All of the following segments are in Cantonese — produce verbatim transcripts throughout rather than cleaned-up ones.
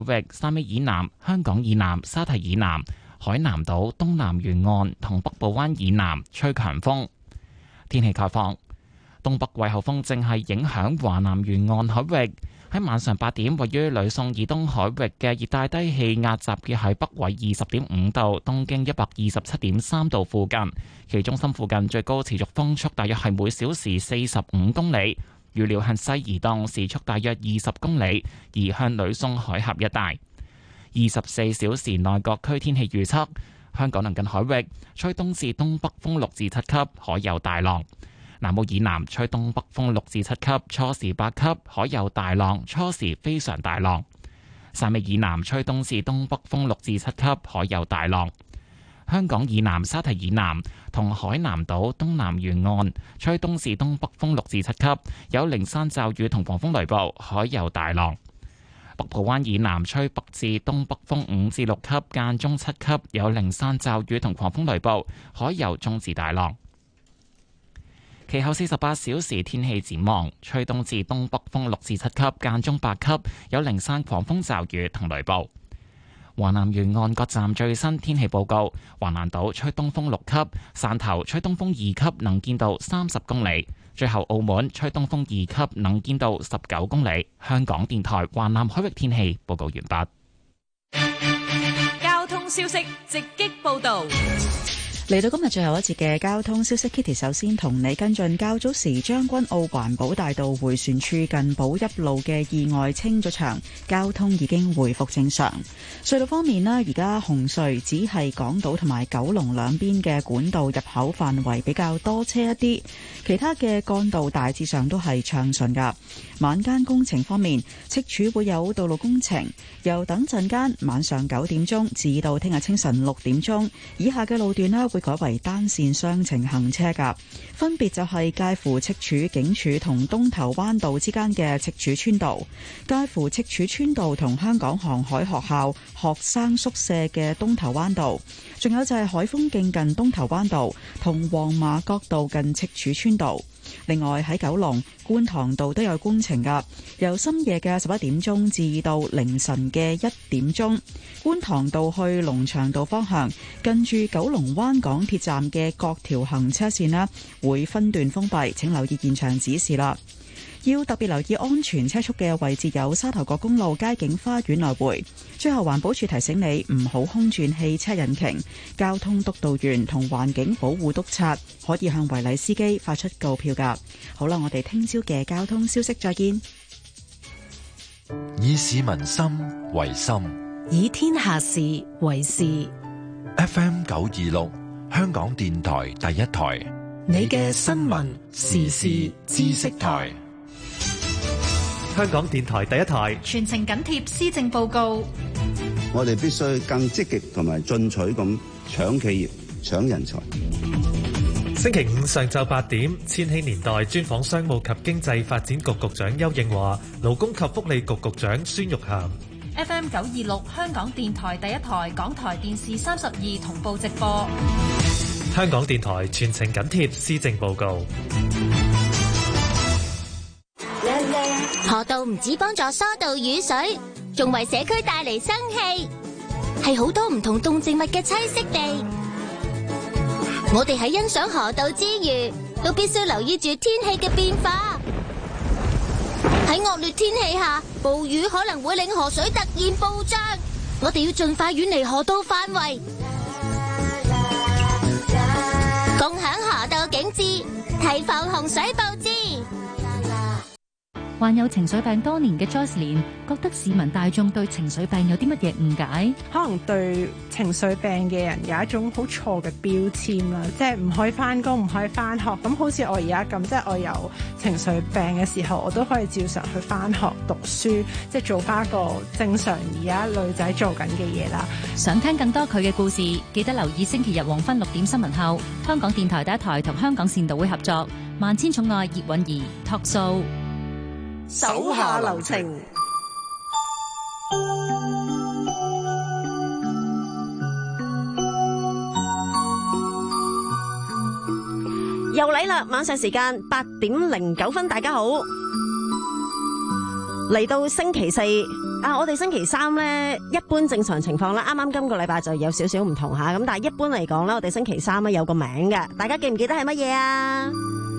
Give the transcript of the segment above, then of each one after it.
域、汕尾以南、香港以南、沙堤以南、海南島東南沿岸同北部灣以南吹強風。天氣概況，東北季候風正係影響華南沿岸海域。喺晚上八點，位於呂宋以東海域嘅熱帶低氣壓集結喺北緯二十點五度、東經一百二十七點三度附近，其中心附近最高持續風速大約係每小時四十五公里，預料向西移動，時速大約二十公里，移向呂宋海峽一帶。二十四小時內各區天氣預測：香港鄰近海域吹東至東北風六至七級，海有大浪。南澳以南吹東北風六至七級，初時八級，海有大浪，初時非常大浪。汕尾以南吹東至東北風六至七級，海有大浪。香港以南沙堤以南同海南島東南沿岸吹東至東北風六至七級，有零散驟雨同狂風雷暴，海有大浪。北部灣以南吹北至東北風五至六級，間中七級，有零散驟雨同狂風雷暴，海有中至大浪。其後四十八小時天氣展望，吹東至東北風六至七級，間中八級，有零散狂風驟雨同雷暴。華南沿岸各站最新天氣報告：華南島吹東風六級，汕頭吹東風二級，能見度三十公里。最後澳門吹東風二級，能見度十九公里。香港電台華南海域天氣報告完畢。交通消息直擊報道。 嚟到今日最後一節嘅交通消息 ，Kitty 首先同你跟進較早時將軍澳環保大道迴旋處近寶邑路嘅意外清咗場，交通已經回復正常。隧道方面呢，而家紅隧只係港島同埋九龍兩邊嘅管道入口範圍比較多車一啲，其他嘅幹道大致上都係暢順噶。晚間工程方面，赤柱會有道路工程，由等陣間晚上九點鐘至到聽日清晨六點鐘，以下嘅路段呢會改為單線雙程行車噶，分別就係介乎赤柱警署同東頭灣道之間嘅赤柱村道，介乎赤柱村道同香港航海學校學生宿舍嘅東頭灣道，仲有就係海豐徑近東頭灣道同黃馬角道近赤柱村道。另外喺九龍觀塘道都有工程噶，由深夜嘅十一點鐘至到凌晨嘅一點鐘，觀塘道去龍翔道方向近住九龍灣港鐵站嘅各條行車線呢會分段封閉，請留意現場指示啦。要特別留意安全車速嘅位置有沙頭角公路街景花園來回。最後環保署提醒你唔好空轉汽車引擎，交通督導員同環境保護督察可以向違例司機發出告票噶。好啦，我哋聽朝嘅交通消息再見。 以市民心為心， 以天下事為事。 F M 九二六香港電台第一台， 你嘅新聞時事知識台。 香港電台第一台全程緊貼施政報告。 我哋必須更積極同埋進取咁搶企業、搶人才。 星期五上晝八點，千禧年代專訪商務及經濟發展局局長邱應華、勞工及福利局局長孫玉菡。 F M 九二六香港電台第一台，港台電視三十二同步直播。 香港電台全程緊貼施政報告。 河道唔止幫助疏導雨水，仲為社區帶嚟生氣，係好多唔同動植物嘅棲息地。我哋喺欣賞河道之餘，都必須留意住天氣嘅變化。喺惡劣天氣下，暴雨可能會令河水突然暴漲，我哋要盡快遠離河道範圍，共享河道景致，提防洪水暴至。 患有情緒病多年嘅 Jocelyn 覺得市民大眾對情緒病有啲乜嘢誤解？ 可能對情緒病嘅人有一種好錯嘅標籤啦，即係唔可以翻工，唔可以翻學。咁好似我而家咁，即係我有情緒病嘅時候，我都可以照常去翻學讀書，即係做翻一個正常而家女仔做緊嘅嘢啦。 想聽更多佢嘅故事，記得留意星期日黃昏六點新聞後，香港電台第一台同香港善導會合作《萬千寵愛葉韻儀》Talk Show。 手下留情， 又嚟啦！晚上時間八點零九分，大家好，嚟到星期四啊，我哋星期三咧，一般正常情況咧，啱啱今個禮拜就有少少唔同吓，咁但係一般嚟講咧，我哋星期三咧有個名嘅，大家記唔記得係乜嘢啊？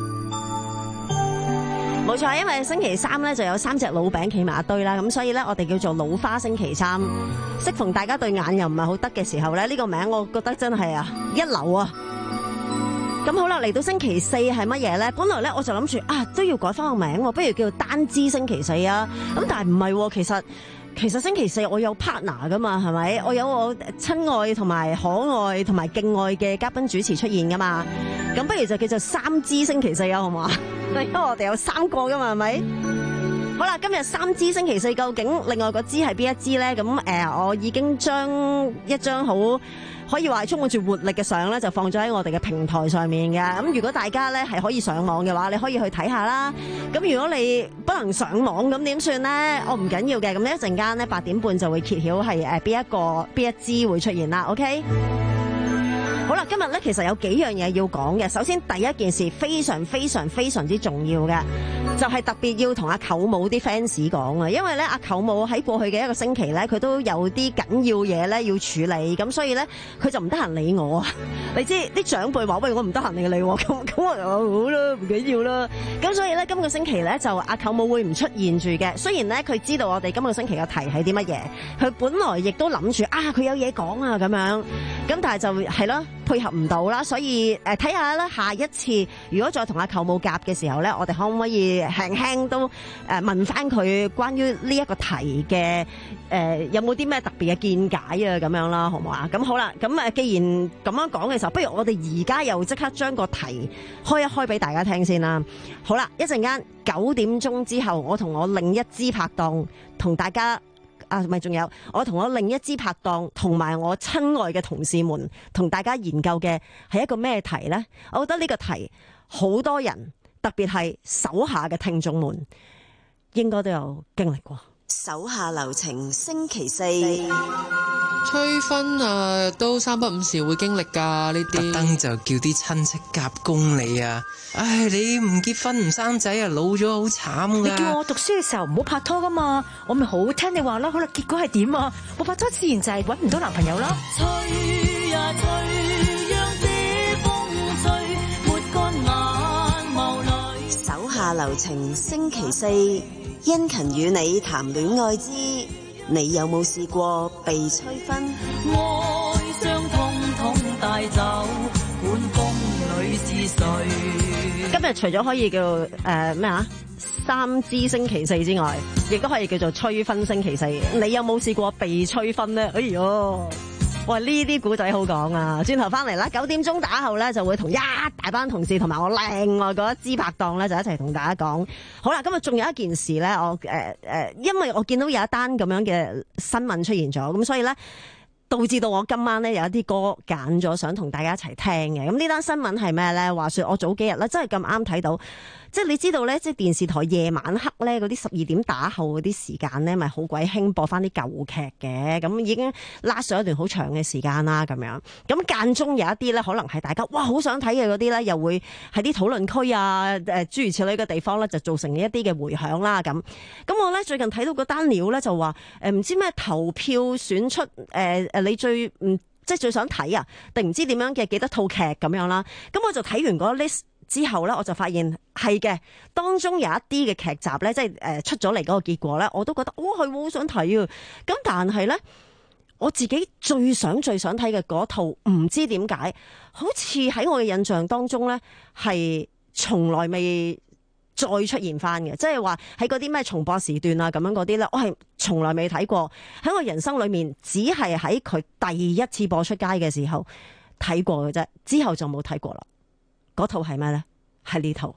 冇錯，因為星期三咧就有三隻老餅企埋一堆啦，咁所以咧我哋叫做老花星期三。適逢大家對眼又唔係好得嘅時候咧，呢個名我覺得真係啊一流啊！咁好啦，嚟到星期四係乜嘢咧？本來咧我就諗住啊都要改翻個名，不如叫做單支星期四啊。咁但係唔係，其實其實星期四我有 partner 噶嘛，係咪？我有我親愛同埋可愛同埋敬愛嘅嘉賓主持出現噶嘛。咁不如就叫做三支星期四啊，好唔好啊？因為我哋有三個噶嘛，係咪？好啦，今日三支星期四究竟另外個支係邊一支咧？咁誒、呃，我已經將一張好可以話係充滿住活力嘅相咧，就放咗喺我哋嘅平台上面嘅。咁如果大家咧係可以上網嘅話，你可以去睇下啦。咁如果你不能上網，咁點算咧？我唔緊要嘅。咁一陣間咧八點半就會揭曉係誒邊一個邊一支會出現啦。OK。好啦，今日咧其實有幾樣嘢要講嘅。首先第一件事非常非常非常之重要嘅，就係特別要同阿舅母啲 fans 講啊，因為咧阿舅母喺過去嘅一個星期咧，佢都有啲緊要嘢咧要處理，咁所以咧佢就唔得閒理我啊。你知啲長輩話喂，我唔得閒理你，咁咁我就話好啦，唔緊要啦。咁所以咧今個星期咧就阿舅母會唔出現住嘅。雖然咧佢知道我哋今個星期嘅題係啲乜嘢，佢本來亦都諗住啊佢有嘢講啊咁樣，咁但係就係咯。配合唔到啦，所以誒睇下啦，下一次如果再同阿舅母夾嘅時候咧，我哋可唔可以輕輕都誒問翻佢關於呢一個題嘅誒、呃、有冇啲咩特別嘅見解啊咁樣啦，好唔好啊？咁好啦，咁誒既然咁樣講嘅時候，不如我哋而家又即刻將個題開一開俾大家聽先啦。好啦，一陣間九點鐘之後，我同我另一支拍檔同大家。啊，咪仲有我同我另一支拍檔同埋我親愛嘅同事們同大家研究嘅係一個咩題呢？我覺得呢個題好多人，特別係手下嘅聽眾們應該都有經歷過。手下留情，星期四催婚啊，都三不五時會經歷㗎呢啲。特登就叫啲親戚夾攻你啊！唉，你唔結婚唔生仔啊，老咗好慘㗎。 你叫我讀書嘅時候唔好拍拖㗎嘛，我咪好聽你話咯。好啦，結果係點啊？冇拍拖自然就係揾唔到男朋友啦。吹呀吹，讓這風吹，沒乾眼眸裏。 手下留情，星期四，殷勤與你談戀愛之。你有冇試過被催婚？ 愛傷通通帶走，管風裏是誰？ 今日除咗可以叫誒咩啊三支星期四之外，亦都可以叫做催婚星期四。你有冇試過被催婚呢？哎喲！喂，呢啲古仔好講啊！轉頭翻嚟啦，九點鐘打後咧就會同一大班同事同埋我另外嗰一支拍檔咧就一齊同大家講。好啦，今日仲有一件事咧，我誒誒、呃，因為我見到有一單咁樣嘅新聞出現咗，咁所以咧導致到我今晚咧有一啲歌揀咗，想同大家一齊聽嘅。咁呢單新聞係咩咧？話說我早幾日咧真係咁啱睇到。即係你知道咧，即係電視台夜晚黑咧嗰啲十二點打後嗰啲時間咧，咪好鬼興播翻啲舊劇嘅，咁已經拉上一段好長嘅時間啦，咁樣。咁間中有一啲咧，可能係大家哇好想睇嘅嗰啲咧，又會喺啲討論區啊，誒諸如此類嘅地方咧，就造成一啲嘅迴響啦，咁。咁我咧最近睇到個單料咧，就話誒唔知咩投票選出誒誒、呃、你最唔即係最想睇啊，定唔知點樣嘅幾多套劇咁樣啦。咁我就睇完嗰 list。之後咧，我就發現係嘅，當中有一啲嘅劇集咧，即係誒出咗嚟嗰個結果咧，我都覺得，哦係，好想睇啊！咁但係咧，我自己最想最想睇嘅嗰套，唔知點解，好似喺我嘅印象當中咧，係從來未再出現翻嘅，即係話喺嗰啲咩重播時段啊咁樣嗰啲咧，我係從來未睇過，喺我人生裏面只係喺佢第一次播出街嘅時候睇過嘅啫，之後就冇睇過啦。嗰套係咩呢？係呢套，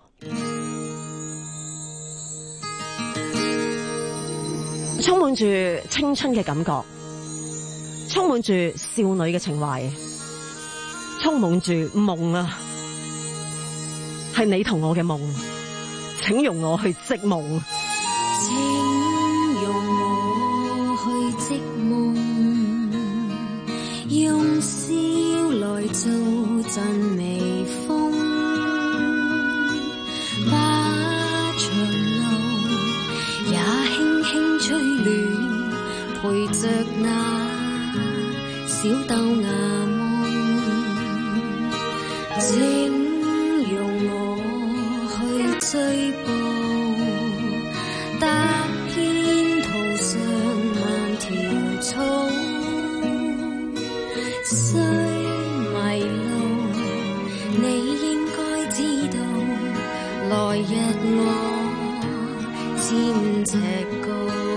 充滿住青春嘅感覺，充滿住少女嘅情懷，充滿住夢啊！係你同我嘅夢，請容我去織夢， 請容我去織夢，用笑來做陣微風。把長路也輕輕吹亂， 那小豆芽夢，請容我去追捕，踏遍途上萬條草，雖迷路，你應該知道，來日我千尺高。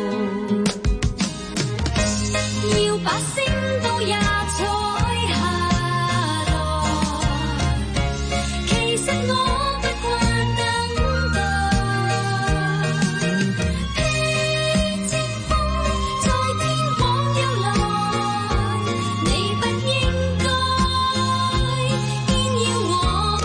要把星都也採下來，其實我不慣等待。披着風在天空飄來，你不應該偏要我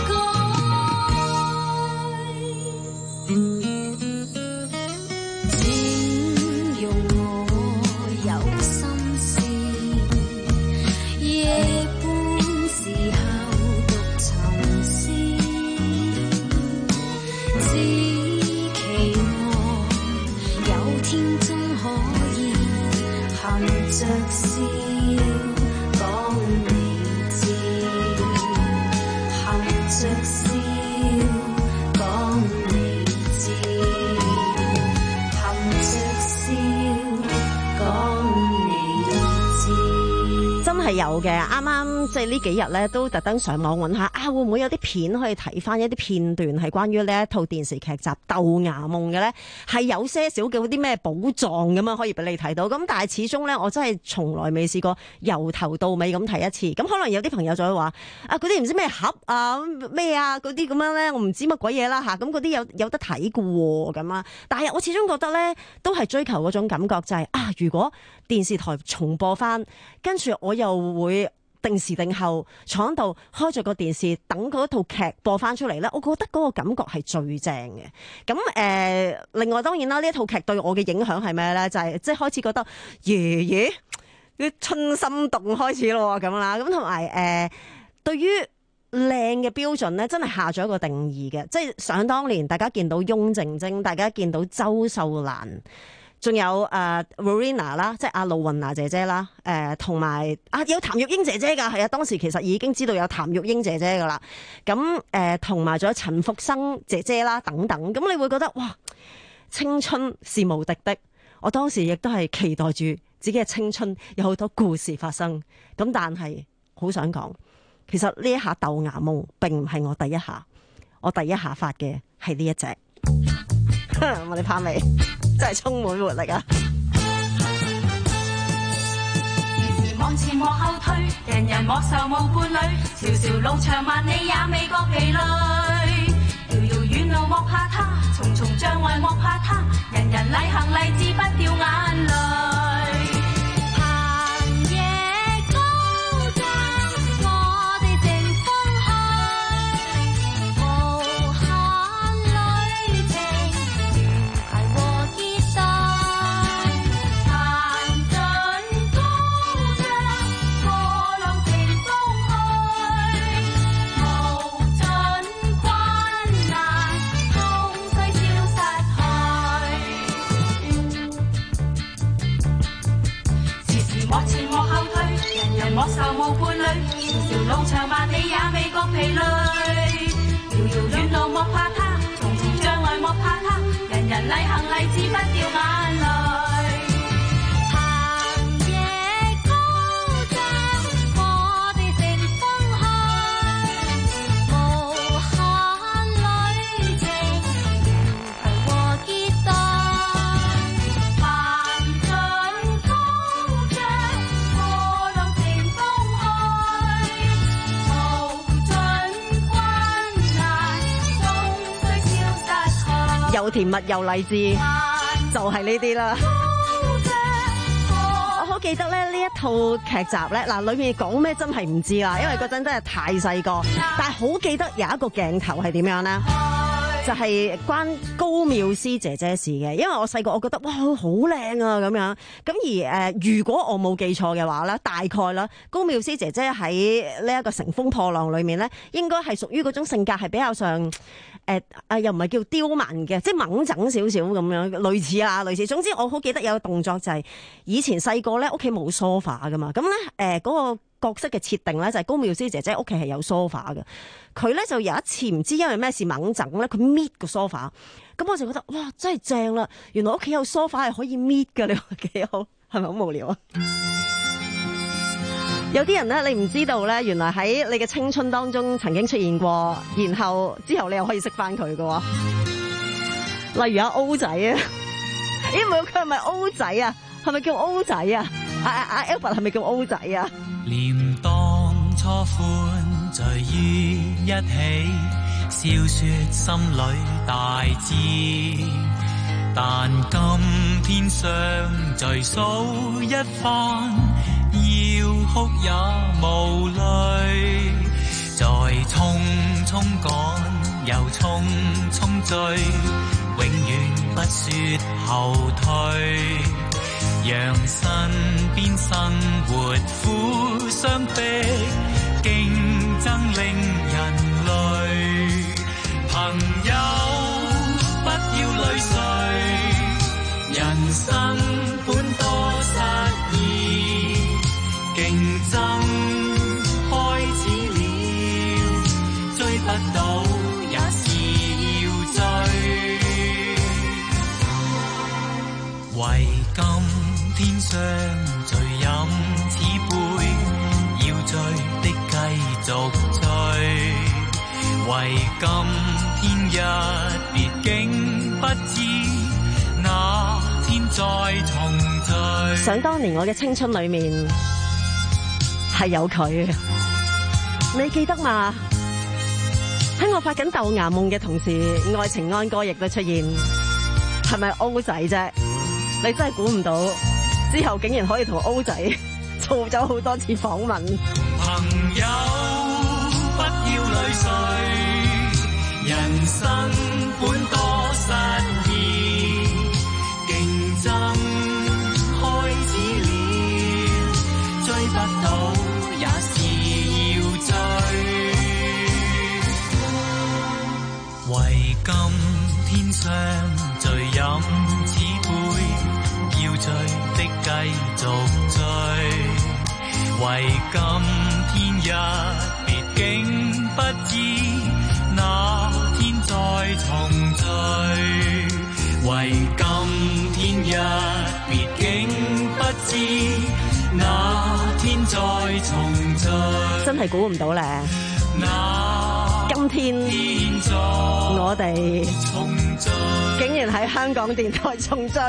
改。請容我有心事，夜半時候獨沉思，只期望有天終可以含着笑講你知，含着笑講你知，含着笑講你知。 真係有嘅，啱啱即係呢幾日咧，都特登上網揾下啊，會唔會有啲片可以睇翻一啲片段係關於呢一套電視劇集《豆芽夢》嘅咧？係有些少嘅啲咩寶藏咁樣可以俾你睇到。咁但係始終咧，我真係從來未試過由頭到尾咁睇一次。咁可能有啲朋友就會話啊，嗰啲唔知咩盒啊咩啊嗰啲咁樣咧，我唔知乜鬼嘢啦嚇。咁嗰啲有有得睇嘅喎咁啊。但係我始終覺得咧，都係追求嗰種感覺，就係啊，如果電視台重播翻，跟住我又會定時定候坐喺度開咗個電視，等嗰套劇播翻出嚟咧，我覺得嗰個感覺係最正嘅。咁誒、呃，另外當然啦，呢一套劇對我嘅影響係咩咧？就係即係開始覺得爺爺啲春心動開始咯咁啦。咁同埋誒，對於靚嘅標準咧，真係下咗一個定義嘅。即係想當年，大家見到翁靜晶，大家見到周秀蘭。仲有誒、uh, Verena 啦，即係阿露雲娜姐姐啦，誒同埋啊有譚玉英姐姐㗎，係啊，當時其實已經知道有譚玉英姐姐㗎啦。咁誒同埋仲有陳復生姐姐啦等等，咁你會覺得哇，青春是無敵的。我當時亦都係期待住自己嘅青春有好多故事發生。咁但係好想講，其實呢一下豆芽夢並唔係我第一下，我第一下發嘅係呢一隻。我哋怕未？真係充滿活力啊！ 時時望前望後退，人人莫愁無伴侶，條條路長萬里也未覺疲累。遙遙遠路莫怕他，重重障礙莫怕他，人人禮行勵志不掉眼淚。莫愁無伴侶，條條路長萬里也未覺疲累。遙遙遠路莫怕他，重重障礙莫怕他，人人禮行勵志不掉眼淚。行夜高漲，我哋乘風去，無限旅程，提和結對。凡進高漲，破浪乘又甜蜜又勵志，就係呢啲啦。我好記得咧呢一套劇集咧，嗱裏面講咩真係唔知啦，因為嗰陣真係太細個，但係好記得有一個鏡頭係點樣咧？ 就係關高妙思姐姐事嘅，因為我細個我覺得哇好靚啊咁樣，咁而誒、呃、如果我冇記錯嘅話咧，大概啦，高妙思姐姐喺呢一個乘風破浪裏面咧，應該係屬於嗰種性格係比較上誒誒、呃、又唔係叫刁蠻嘅，即係猛整少少咁樣，類似啊類似。總之我好記得有個動作就係、是、以前細個咧屋企冇 sofa 噶嘛，咁咧誒嗰個角色嘅設定咧就係高妙思姐姐屋企係有 sofa 嘅，佢咧就有一次唔知因為咩事猛整咧，佢搣個 sofa， 咁我就覺得哇真係正啦！原來屋企有 sofa 係可以搣㗎，你話幾好？係咪好無聊啊？有啲人咧你唔知道咧，原來喺你嘅青春當中曾經出現過，然後之後你又可以識翻佢㗎。例如阿 O 仔啊，咦唔係佢係咪 O 仔啊？係咪叫 O 仔啊？阿阿阿 Albert 係咪叫 O 仔啊？ 念當初歡聚於一起，笑說心裏大志，但今天相聚數一番，要哭也無淚，在匆匆趕又匆匆追，永遠不說後退，讓身邊生活苦相逼，競爭令人累。朋友不要淚垂，人生本多失意，競爭開始了，追不到也是要追，為今天相聚飲此杯，要醉的繼續醉，為今天一別竟不知那天再重聚。 想當年我嘅青春裏面係有佢，你記得嘛？喺我發緊豆芽夢嘅同時，愛情安歌亦都出現，係咪 O 仔啫？你真係估唔到，之後竟然可以同 O 仔做咗好多次訪問。 朋友不要淚垂，人生本多失意，競爭開始了，追不到也是要追，為今天相聚飲此杯，要醉的繼續醉，為今天一別竟不知那天再重聚，為今天一別竟不知那天再重聚。 真係估唔到咧！今天我哋竟然喺香港電台重聚。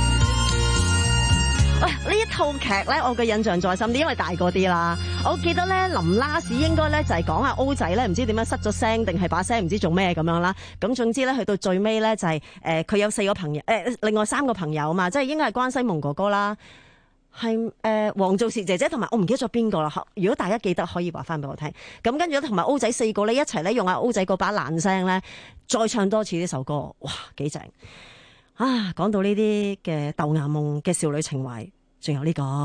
喂，呢一套劇咧，我嘅印象再深啲，因為大個啲啦。我記得咧，臨 last 應該咧就係講阿 O 仔咧，唔知點樣失咗聲，定係把聲唔知做咩咁樣啦。咁總之咧，去到最尾咧就係、是、誒，佢、呃、有四個朋友，誒、呃，另外三個朋友嘛，即係應該係關西蒙哥哥啦，係誒黃造時姐姐同埋我唔記得咗邊個啦。如果大家記得，可以話翻俾我聽。咁跟住同埋 O 仔四個咧一齊咧用阿 O 仔嗰把爛聲咧，再唱多次呢首歌，哇，幾正！啊，講到呢啲嘅豆芽夢嘅少女情懷，仲有呢、這個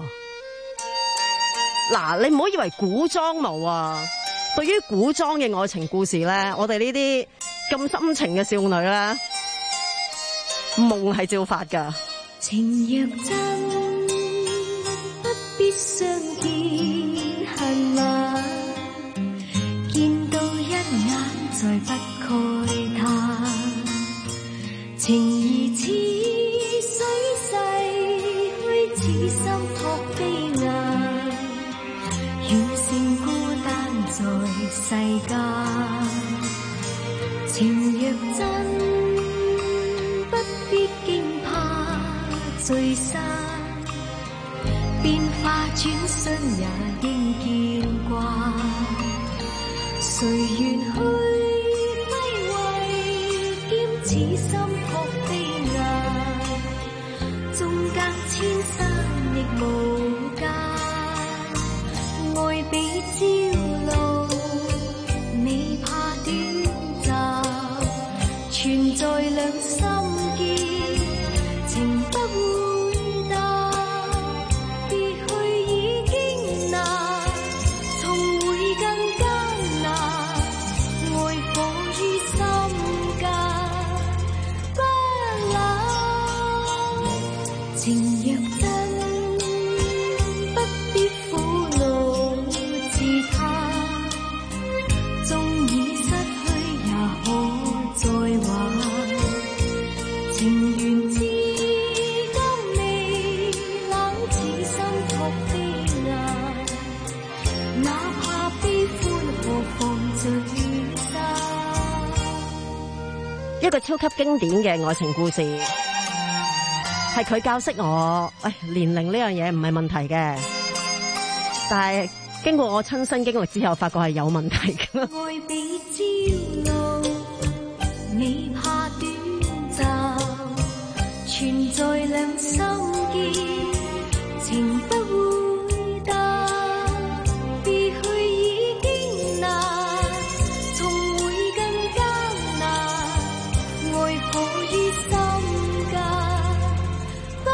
嗱，你唔好以為古裝冇啊！對於古裝嘅愛情故事咧，我哋呢啲咁深情嘅少女咧，夢係照發噶。 情若真，不必相見恨晚，見到一眼再不慨嘆。情如似水逝去，似心撲飛雁，遠勝孤單在世間。情若真，不必驚怕聚散，變化轉身也應見慣。誰願去歸位，兼此心撲飛雁，縱隔千山亦無間，愛比朝露，你怕短暫， 一個超級經典嘅愛情故事，係佢教識我，誒，年齡呢樣嘢唔係問題嘅，但係經過我親身經歷之後，發覺係有問題嘅。 愛比朝露，你怕短暫，存在兩心間，情不會淡，別去已經難，重會更艱難，愛抱於心間，不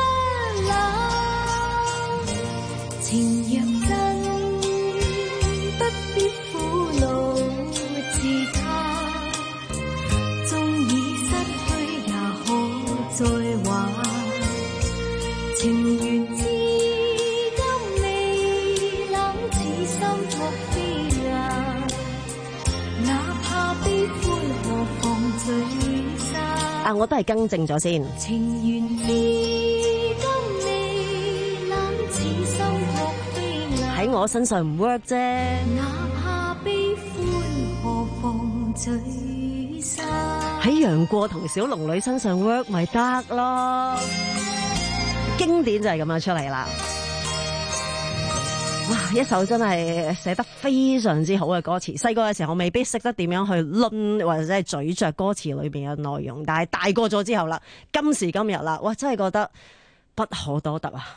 冷，情若真，不必苦惱自嘆，縱已失去也可再還，情緣至今未冷，似心撲飛雁，哪怕悲歡何妨聚散。 啊，我都係更正咗先。 情緣至今未冷，似心撲飛雁， 喺我身上唔 work 啫。 哪怕悲歡何妨聚散。 喺楊過同小龍女身上 work 咪得咯，經典就係咁樣出嚟啦。哇，一首真係寫得非常之好嘅歌詞。細個嘅時候我未必識得點樣去論或者係咀嚼歌詞裏邊嘅內容，但係大個咗之後啦，今時今日啦，哇，真係覺得不可多得啊！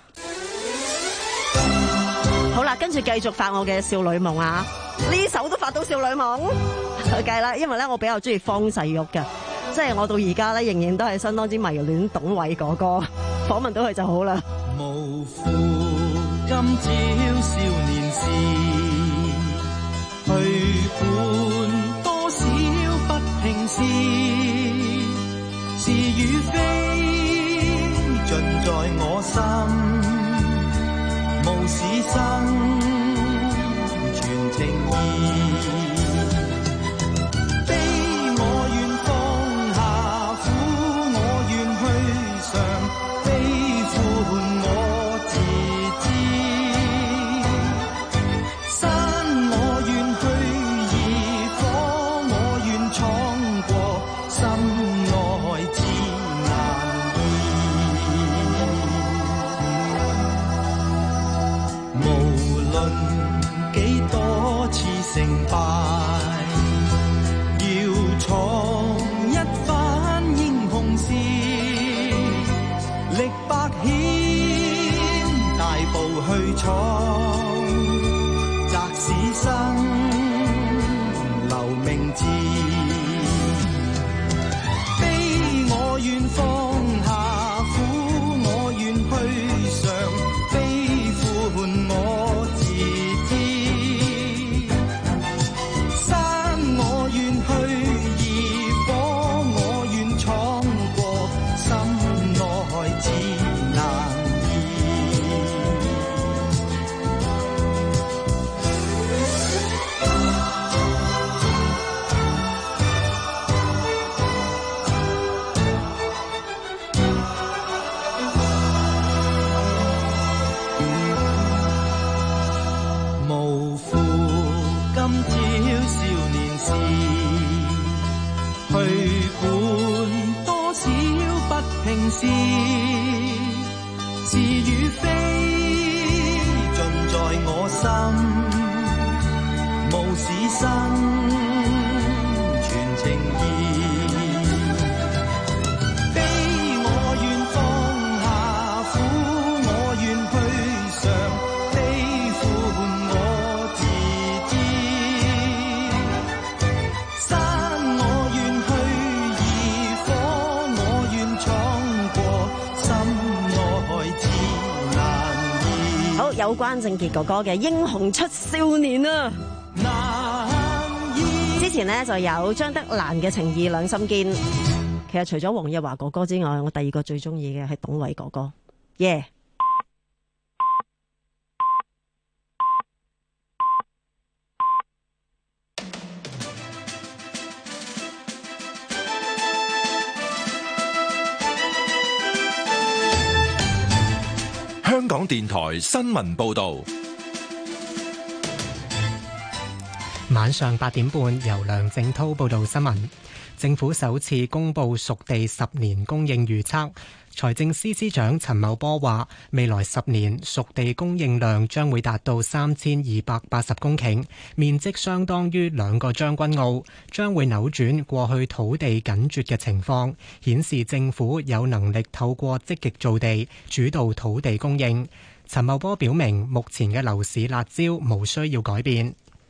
好啦，跟住繼續發我嘅少女夢啊！呢首都發到少女夢，計啦，因為咧我比較中意方世玉嘅，即係我到而家咧仍然都係相當之迷戀董偉哥哥，訪問到佢就好啦。 無負今朝少年時，去管多少不平事，是與非盡在我心。無事生全情意，悲我願放下，苦我願去嘗，悲歡我自知，山我願去，而火我願闖過，心內自難無論幾多次成敗，要闖一番英雄事，力百險，大步去闖，擇使生留名字，悲我願放下，苦我願去嘗，悲歡我自知，山我願去，而火我願闖過，心內自難無負今朝少年時，去管多少不平事，是與非盡在我心，無事生全情意，悲我願放下，苦我願去嘗，悲歡我自知，山我願去，而火我願闖過，心內自難移。 好，有關正傑哥哥嘅《英雄出少年》啊！之前呢就有張德蘭嘅《情義兩心堅》，其實除咗黃日華哥哥之外，我第二個最中意嘅係董偉哥哥，耶、yeah!！ 香港電台新聞報道。 晚上八點半，由梁正滔報道新聞。 政府首次公布熟地十年供應預測。財政司司長陳茂波話：未來十年熟地供應量將會達到三千二百八十公頃，面積相當於兩個將軍澳，將會扭轉過去土地緊絀嘅情況，顯示政府有能力透過積極造地主導土地供應。陳茂波表明，目前嘅樓市辣招無需要改變。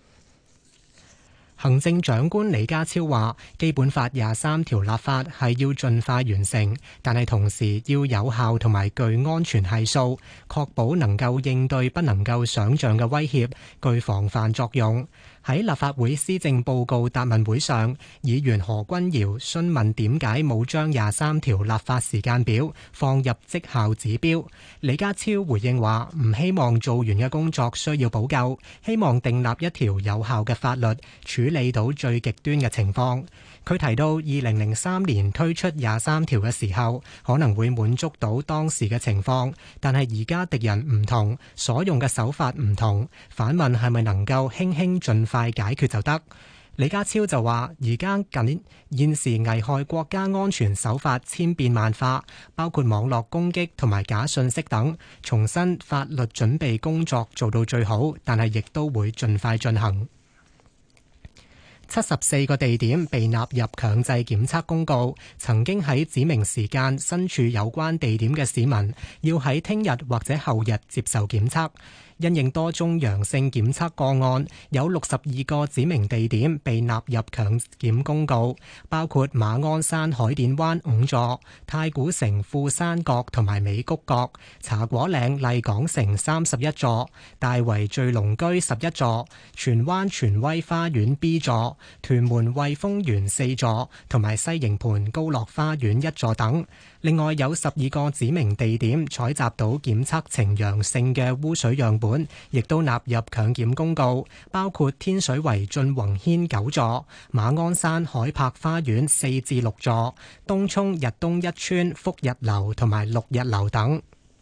行政長官李家超話：基本法廿三條立法係要盡快完成，但係同時要有效同埋具安全係數，確保能夠應對不能夠想像嘅威脅，具防範作用。喺立法會施政報告答問會上，議員何君堯詢問點解冇將廿三條立法時間表放入績效指標。李家超回應話：唔希望做完嘅工作需要補救，希望訂立一條有效嘅法律，處理到最極端嘅情況。佢提到，二零零三年推出廿三條嘅時候，可能會滿足到當時嘅情況，但係而家敵人唔同，所用嘅手法唔同，反問係咪能夠輕輕盡快解決就得？李家超就話：而家緊現時危害國家安全手法千變萬化，包括網絡攻擊同埋假信息等，重申法律準備工作做到最好，但係亦都會盡快進行。七十四個地點被納入強制檢測公告，曾經喺指明時間身處有關地點嘅市民，要喺聽日或者後日接受檢測。因應多宗陽性檢測個案，有六十二個指明地點被納入強檢公告，包括馬鞍山海典灣五座、太古城富山閣同埋美谷閣、茶果嶺麗港城三十一座、大圍聚龍居十一座、荃灣荃威花園 B 座、屯門惠豐園四座同埋西營盤高樂花園一座等。另外有十二個指明地點採集到檢測呈陽性嘅污水樣本，亦都納入強檢公告，包括天水圍俊宏軒九座、馬鞍山海柏花園四至六座、東涌日東一村福日樓同埋六日樓等。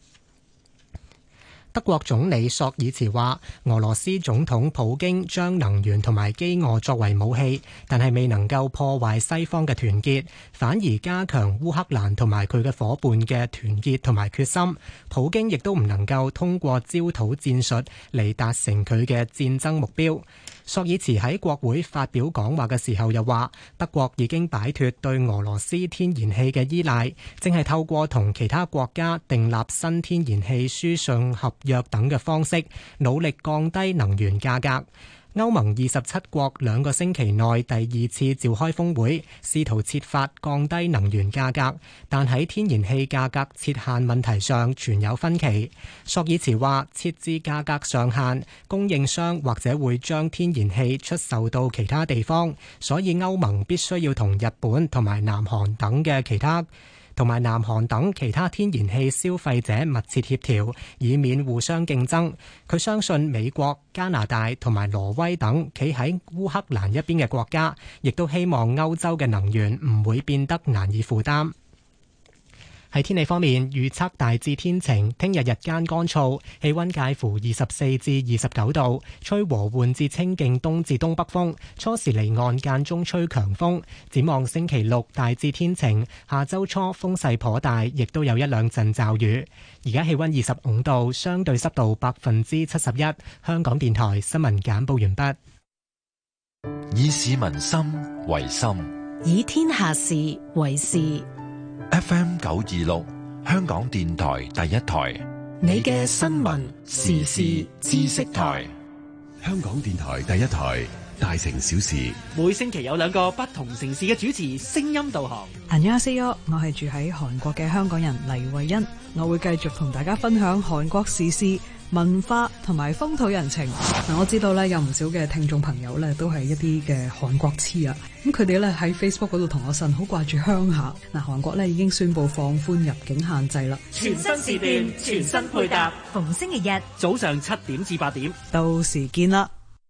德國總理朔爾茨話：俄羅斯總統普京將能源同埋飢餓作為武器，但係未能夠破壞西方嘅團結，反而加強烏克蘭同埋佢嘅夥伴嘅團結同埋決心。普京亦都唔能夠通過焦土戰術嚟達成佢嘅戰爭目標。朔爾茨喺國會發表講話嘅時候又話：德國已經擺脫對俄羅斯天然氣嘅依賴，正係透過同其他國家訂立新天然氣輸送合約等嘅方式，努力降低能源價格。歐盟二十七國兩個星期內第二次召開峰會，試圖設法降低能源價格，但喺天然氣價格設限問題上存有分歧。朔爾茨話：設置價格上限，供應商或者會將天然氣出售到其他地方，所以歐盟必須要同日本同埋南韓等嘅其他同埋南韓等其他天然氣消費者密切協調，以免互相競爭。佢相信美國、加拿大同埋挪威等企喺烏克蘭一邊嘅國家，亦都希望歐洲嘅能源唔會變得難以負擔。喺天氣方面，預測大致天晴，聽日日間乾燥，氣溫介乎二十四至二十九度，吹和緩至清勁東至東北風，初時離岸間中吹強風。展望星期六大致天晴，下周初風勢頗大，亦都有一兩陣驟雨。而家氣溫二十五度，相對濕度百分之七十一。香港電台新聞簡報完畢。 以市民心為心， 以天下事為事。 F M 九二六，香港電台第一台， 你嘅新聞時事知識台， 香港電台第一台，大城小事， 每星期有兩個不同城市嘅主持聲音導航。 안녕하세요，我係住喺韓國嘅香港人黎慧欣，我會繼續同大家分享韓國時事、文化同埋風土人情。嗱，我知道咧有唔少嘅聽眾朋友咧都係一啲嘅韓國痴啊，咁佢哋咧喺 Facebook 嗰度同我呻，好掛住鄉下。嗱，韓國咧已經宣布放寬入境限制啦， 全新時段，全新配搭， 逢星期日早上七點至八點， 到時見啦。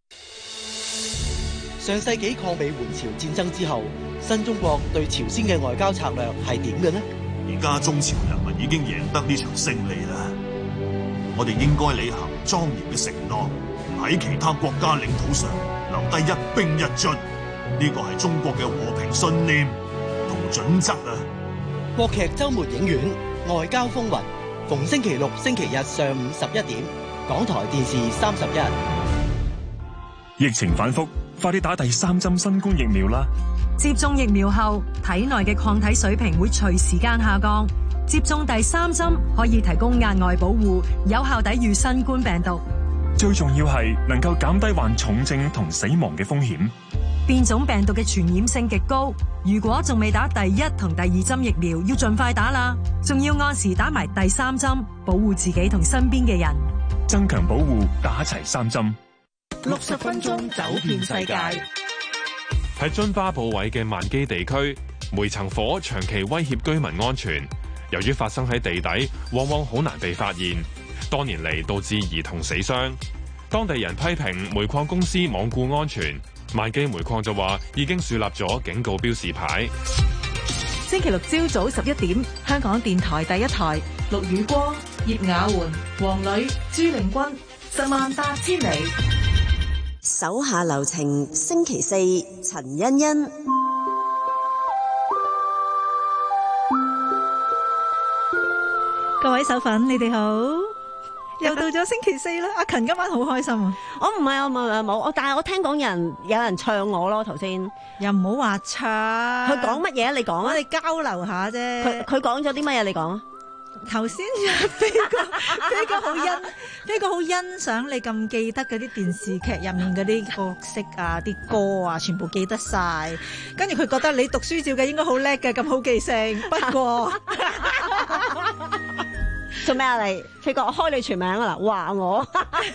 上世紀抗美援朝戰爭之後，新中國對朝鮮嘅外交策略係點嘅呢？ 而家中朝人民已經贏得呢場勝利啦，我哋應該履行莊嚴嘅承諾，喺其他國家領土上留低一兵一卒， 呢個係中國嘅和平信念同準則啊！ 國劇週末影院《外交風雲》，逢星期六、星期日上午十一點，港台電視三十一。 疫情反覆，快啲打第三針新冠疫苗啦！ 接種疫苗後，體內嘅抗體水平會隨時間下降。接種第三針可以提供額外保護，有效抵禦新冠病毒。 最重要係能夠減低患重症同死亡嘅風險。 變種病毒嘅傳染性極高，如果仲未打第一同第二針疫苗，要盡快打啦。仲要按時打埋第三針，保護自己同身邊嘅人。 增強保護，打齊三針。 六十分鐘走遍世界。 喺津巴布韋嘅曼基地區，煤層火長期威脅居民安全。由於發生喺地底，往往好難被發現，多年嚟導致兒童死傷。當地人批評煤礦公司罔顧安全。萬基煤礦就話已經樹立咗警告標示牌。 星期六朝早十一點，香港電台第一台，陸宇光、葉雅媛、黃磊、朱玲君，十萬八千里。 手下留情，星期四，陳欣欣。 各位手粉，你哋好。又到咗星期四啦，阿勤今晚好開心啊！ 我唔係，我冇冇，我但係我聽講有人有人唱我咯，頭先又唔好話唱。 佢講乜嘢？你講啊！ 我哋交流下啫。 佢佢講咗啲乜嘢？你講啊！ 頭先飛哥飛哥好欣飛哥好欣賞你咁記得嗰啲電視劇入面嗰啲角色啊、啲歌啊，全部記得晒。跟住佢覺得你讀書照計應該好叻嘅，咁好記性。不過。 做咩啊你？飛哥，我開你全名啊啦，話我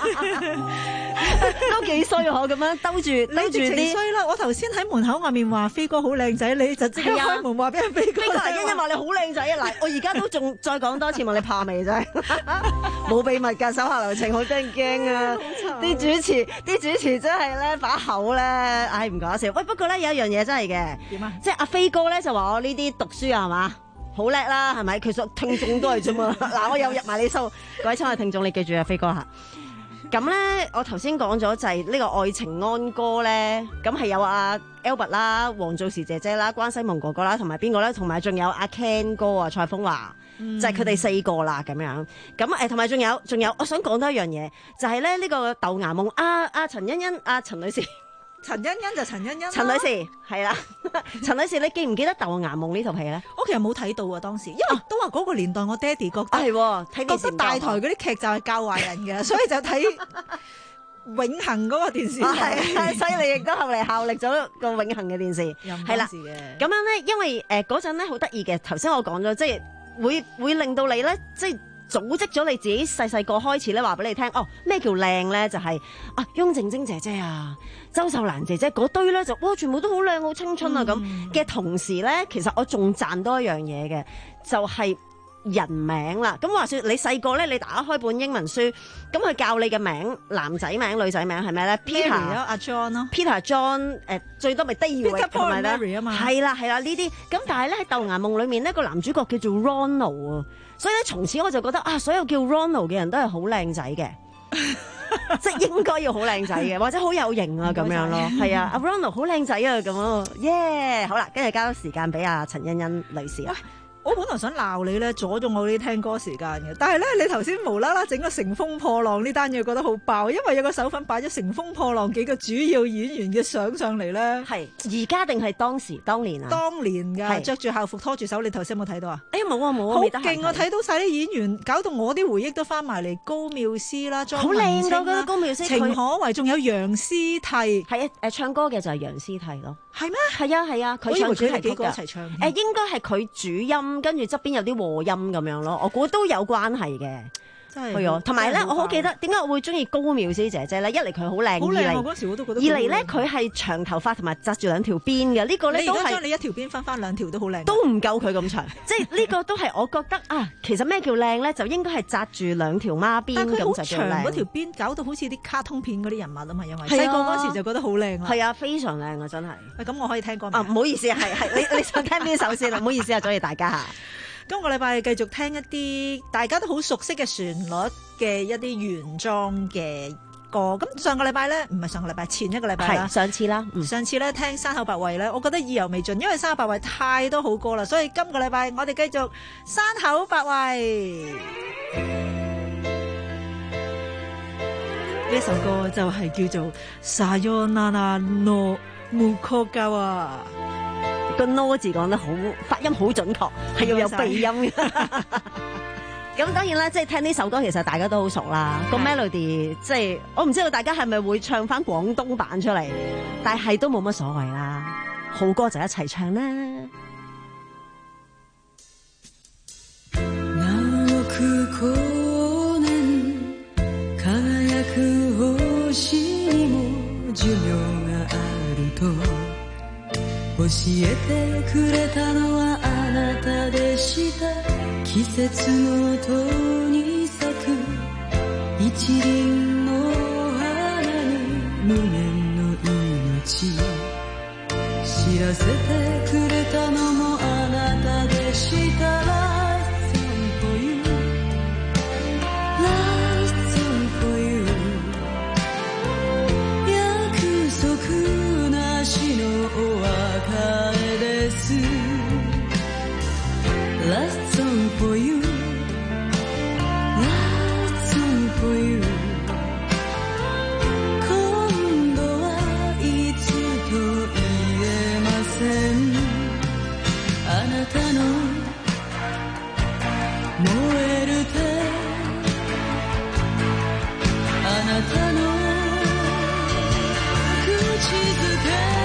都幾衰嗬，咁樣兜住兜住啲衰啦！我頭先喺門口外面話飛哥好靚仔，你就即刻開門話俾人飛哥。 飛哥係欣欣話你好靚仔啊！嗱，我而家都仲再講多次，問你怕未啫？冇秘密㗎，手下留情，好得人驚啊！啲主持啲主持真係咧把口咧，唉唔講笑。喂，不過咧有一樣嘢真係嘅， 點啊？ 即係阿飛哥咧就話我呢啲讀書係嘛？好叻啦，係咪？其實聽眾都係啫嘛。嗱，我又入埋你數，各位親愛聽眾，你記住啊，飛哥嚇。咁咧，我頭先講咗就係呢個愛情安歌咧，咁係有阿 Albert 啦、黃造時姐姐啦、關西蒙哥哥啦，同埋邊個咧？同埋仲有阿 Ken 哥啊、蔡楓華，嗯、就係佢哋四個啦咁樣。咁誒，同埋仲有仲有，我想講多一樣嘢，就係咧呢個豆芽夢啊啊陳欣欣啊陳女士。 陳欣欣就陳欣欣， 陳女士係啦，陳女士你記唔記得《豆芽夢》呢套戲咧？ 我其實冇睇到啊，當時因為都話嗰個年代我爹哋覺得係睇覺得大台嗰啲劇就係教壞人嘅，所以就睇永恆嗰個電視係係犀利，亦都後嚟效力咗個永恆嘅電視係啦。咁樣咧，因為誒嗰陣咧好得意嘅，頭先我講咗，即係會會令到你咧，即係。組織咗你自己細細個開始咧，話俾你聽哦，咩叫靚咧？就係、是、啊，翁靜晶姐姐啊，周秀蘭姐姐嗰堆咧就哇，全部都好靚好青春啊咁嘅、嗯、同時咧，其實我仲賺多一樣嘢嘅，就係、是、人名啦。咁話說你細個咧，你打開本英文書，咁佢教你嘅名，男仔名、女仔名係咩咧 ？Peter 咯，阿 John 咯 ，Peter John 誒、呃、最多咪 David 係咪咧？係啦係啦呢啲。咁但係咧喺《豆芽夢》裏面呢個男主角叫做 Ronald 啊。所以咧，從此我就覺得啊，所有叫 Ronald 嘅人都係好靚仔嘅，即係應該要好靚仔嘅，或者好有型啊咁樣咯。係啊，阿 Ronald 好靚仔啊咁咯，耶！好啦，跟住交咗時間俾阿陳欣欣女士啊。 我本來想鬧你咧，阻咗我啲聽歌時間嘅，但係咧你頭先無啦啦整個乘風破浪呢單嘢，覺得好爆，因為有個手粉擺咗乘風破浪幾個主要演員嘅相上嚟咧。 係而家定係當時當年啊？ 當年㗎，着住校服拖住手，你頭先有冇睇到啊？ 哎呀冇啊冇啊， 好勁啊！睇到晒啲演員，搞到我啲回憶都翻埋嚟。高妙思啦，莊文清啦， 高妙思、 程可為，仲有楊思娣。 係啊，誒唱歌嘅就係楊思娣咯。 係咩？ 係啊係啊，佢唱主題曲㗎。 一齊唱。誒、 呃、應該係佢主音，跟住側邊有啲和音咁樣咯。我估都有關係嘅。真係。係同埋咧，我好記得點解我會中意高妙思姐姐咧？一嚟佢好靚， 好靚我嗰時我都覺得。 二嚟咧，佢係長頭髮同埋紮住兩條辮嘅。呢個咧都係。 將你一條辮分翻兩條都好靚。 都唔夠佢咁長，即係呢個都係我覺得啊，其實咩叫靚咧？就應該係紮住兩條孖辮咁就叫靚。但係佢好長嗰條辮，搞到好似啲卡通片嗰啲人物啊嘛，因為細個嗰時就覺得好靚啦。 係啊，非常靚啊，真係。 喂，咁我可以聽歌啊？唔好意思啊，係係你你想聽邊首先啊？唔好意思啊，阻住大家嚇。 今個禮拜繼續聽一啲大家都好熟悉嘅旋律嘅一啲原裝嘅歌。咁上個禮拜咧，唔係上個禮拜，前一個禮拜啦， 係上次啦。嗯、 上次咧聽山口百惠咧，我覺得意猶未盡，因為山口百惠太多好歌啦，所以今個禮拜我哋繼續山口百惠。呢首歌就係叫做 Sayonara no Mukogawa。 個 no 字講得好，發音好準確，係要有鼻音嘅。咁當然啦，即係聽呢首歌，其實大家都好熟啦。個 melody 即係我唔知道大家係咪會唱翻廣東版出嚟，但係都冇乜所謂啦。好歌就一齊唱啦。 教えてくれたのはあなたでした。季節ごとに咲く一輪の花に無念の命知らせてくれたのもあなたでした。 Last song for you Last song for you 約束なしのお別れです。 Last song for you Last song for you 今度はいつと言えません。あなたの燃える手あなたの口づけ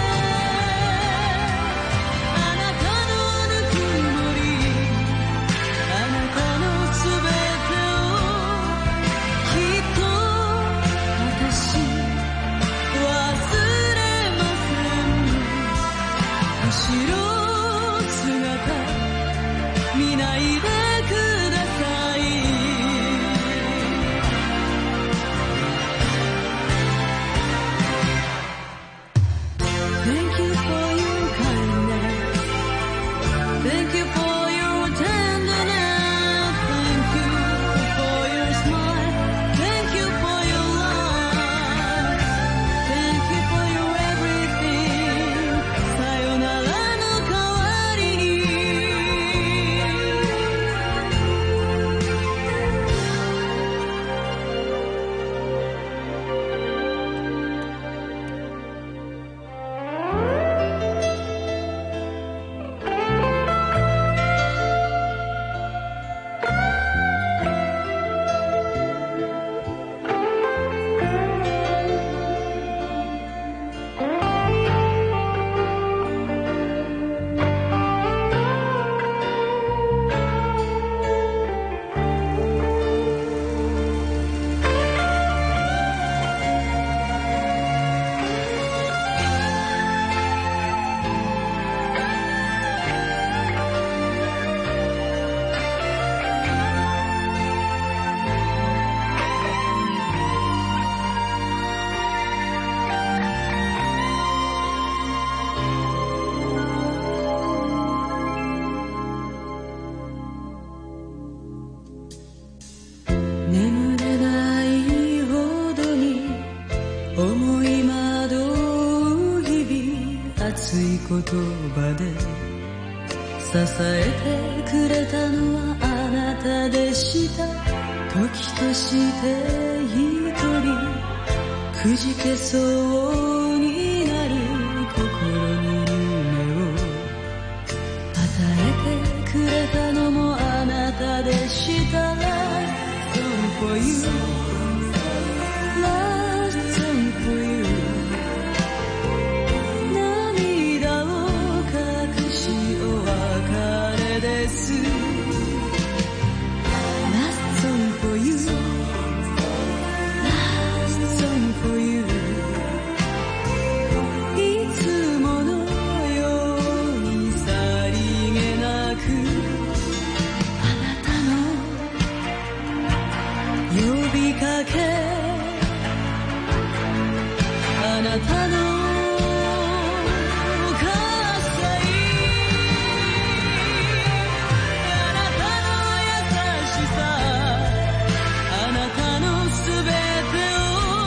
言葉で支えてくれたのはあなたでした。時として一人くじけそうになる心の夢を与えてくれたのもあなたでした。 Last song for you Last song for you Last song for you Last song for you いつものようにさりげなくあなたの呼びかけあなたのあなたのすべてを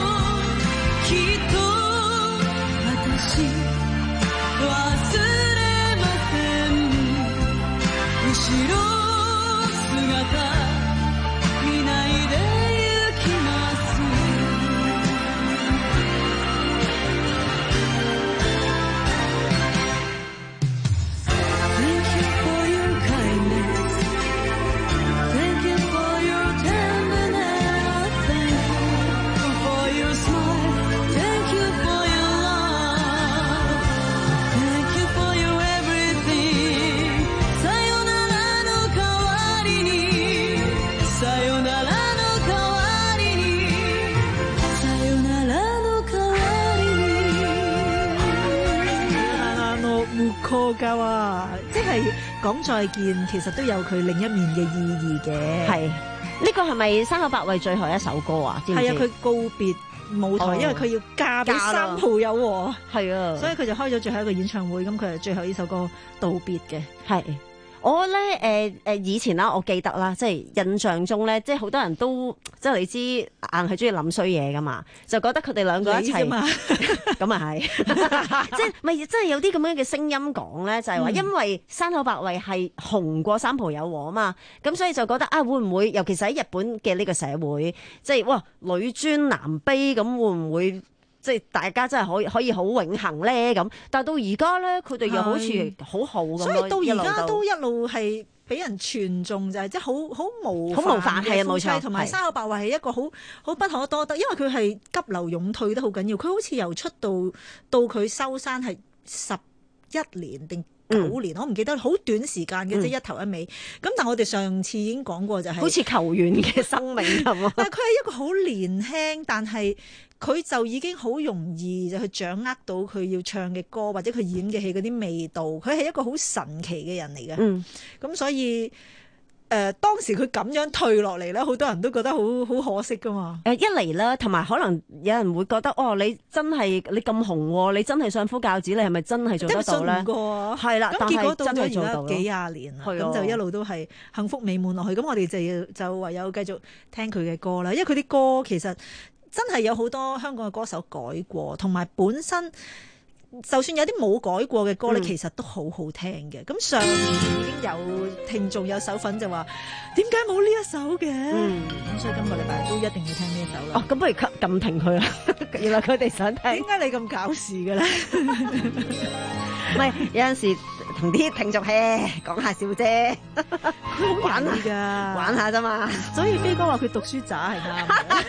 錯㗎喎，即係講再見，其實都有佢另一面嘅意義嘅。 係呢個係咪山口百惠最後一首歌啊？知唔知？ 係啊，佢告別舞台， 哦因為佢要嫁俾三浦友和， 係啊， 所以佢就開咗最後一個演唱會，咁佢係最後呢首歌道別嘅。 係。我咧誒誒以前啦，我記得啦，即係印象中咧，即係好多人都即係你知硬係中意諗衰嘢噶嘛，就覺得佢哋兩個一齊咁啊係，即係咪真係有啲咁樣嘅聲音講咧？就係、是、話因為山口百惠係紅過三浦友和啊嘛，咁所以就覺得啊，會唔會尤其是喺日本嘅呢個社會，即係哇女尊男卑咁，會唔會？即係大家真係可以可以好永恆咧咁，但係到而家咧，佢哋又好似好好咁， 所以到而家都一路係俾人傳頌，就係即係好好模好模範係啊，冇錯。 同埋山口百惠係一個好好不可多得，因為佢係急流勇退得好緊要。佢好似由出道到佢收山係十一年定九年，嗯、我唔記得，好短時間嘅，即係、嗯、一頭一尾。咁但係我哋上次已經講過、就係，就係好似球員嘅生命咁啊。 但係佢係一個好年輕，但係。佢就已經好容易就去掌握到佢要唱嘅歌或者佢演嘅戲嗰啲味道，佢係一個好神奇嘅人嚟嘅。嗯，咁所以誒、呃、當時佢咁樣退落嚟咧，好多人都覺得好好可惜噶嘛。誒、 呃、一嚟啦，同埋可能有人會覺得哦，你真係你咁紅，你真係相夫教子，你係咪真係做得到咧？係啦， 咁結果到咗而家幾廿年啦，咁就一路都係幸福美滿落去。咁我哋就要就唯有繼續聽佢嘅歌啦，因為佢啲歌其實。真係有好多香港嘅歌手改過，同埋本身就算有啲冇改過嘅歌咧，嗯、其實都好好聽嘅。咁上年已經有聽眾有手粉就話：點解冇呢一首嘅？咁、嗯、所以今個禮拜都一定要聽呢一首啦。 哦，咁不如撳停佢啦。原來佢哋想聽。 點解你咁搞事嘅咧？ 唔係有陣時同啲聽眾咧講下笑啫， 玩下㗎， 玩下啫嘛。 所以飛哥話佢讀書渣係啱嘅。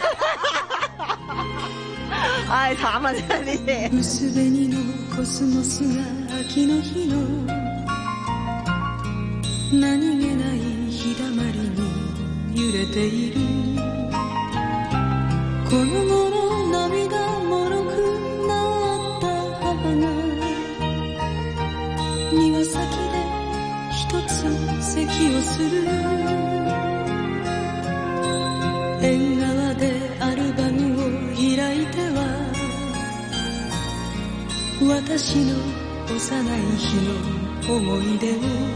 唉，慘啊！真係呢啲。 結紅のコスモスが秋の日の何気ない日だまりに揺れているこの頃涙もろくなった母が庭先で一つ咳をする縁側でアルバムを開いては私の幼い日の思い出を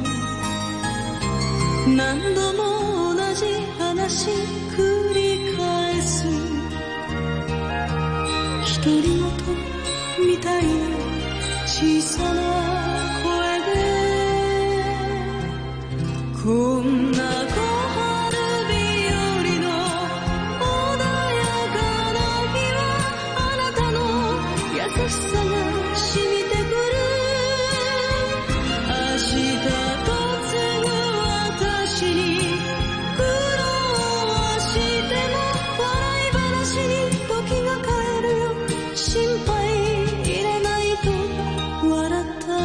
何度も同じ話繰り返す独り言みたいな小さな声でこんな優しさが染みてくる明日と継ぐ私に苦労はしても笑い話に時が帰るよ心配いらないと笑った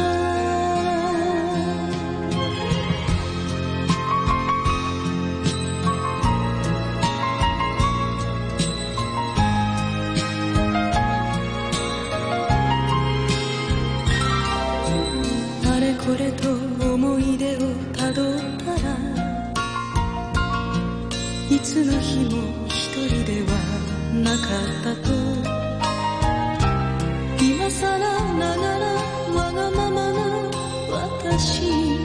これと思い出をたどったらいつの日も一人ではなかったと今さらながらわがままな私に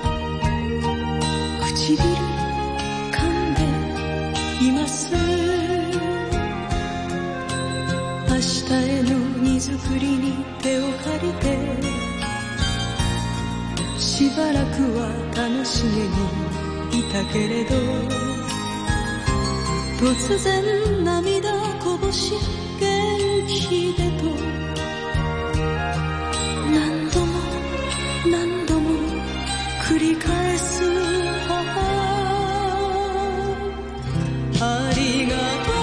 唇噛んでいます明日への荷造りに手を借りてしばらくは楽しげにいたけれど突然涙こぼし元気でと何度も何度も繰り返す母ありがとう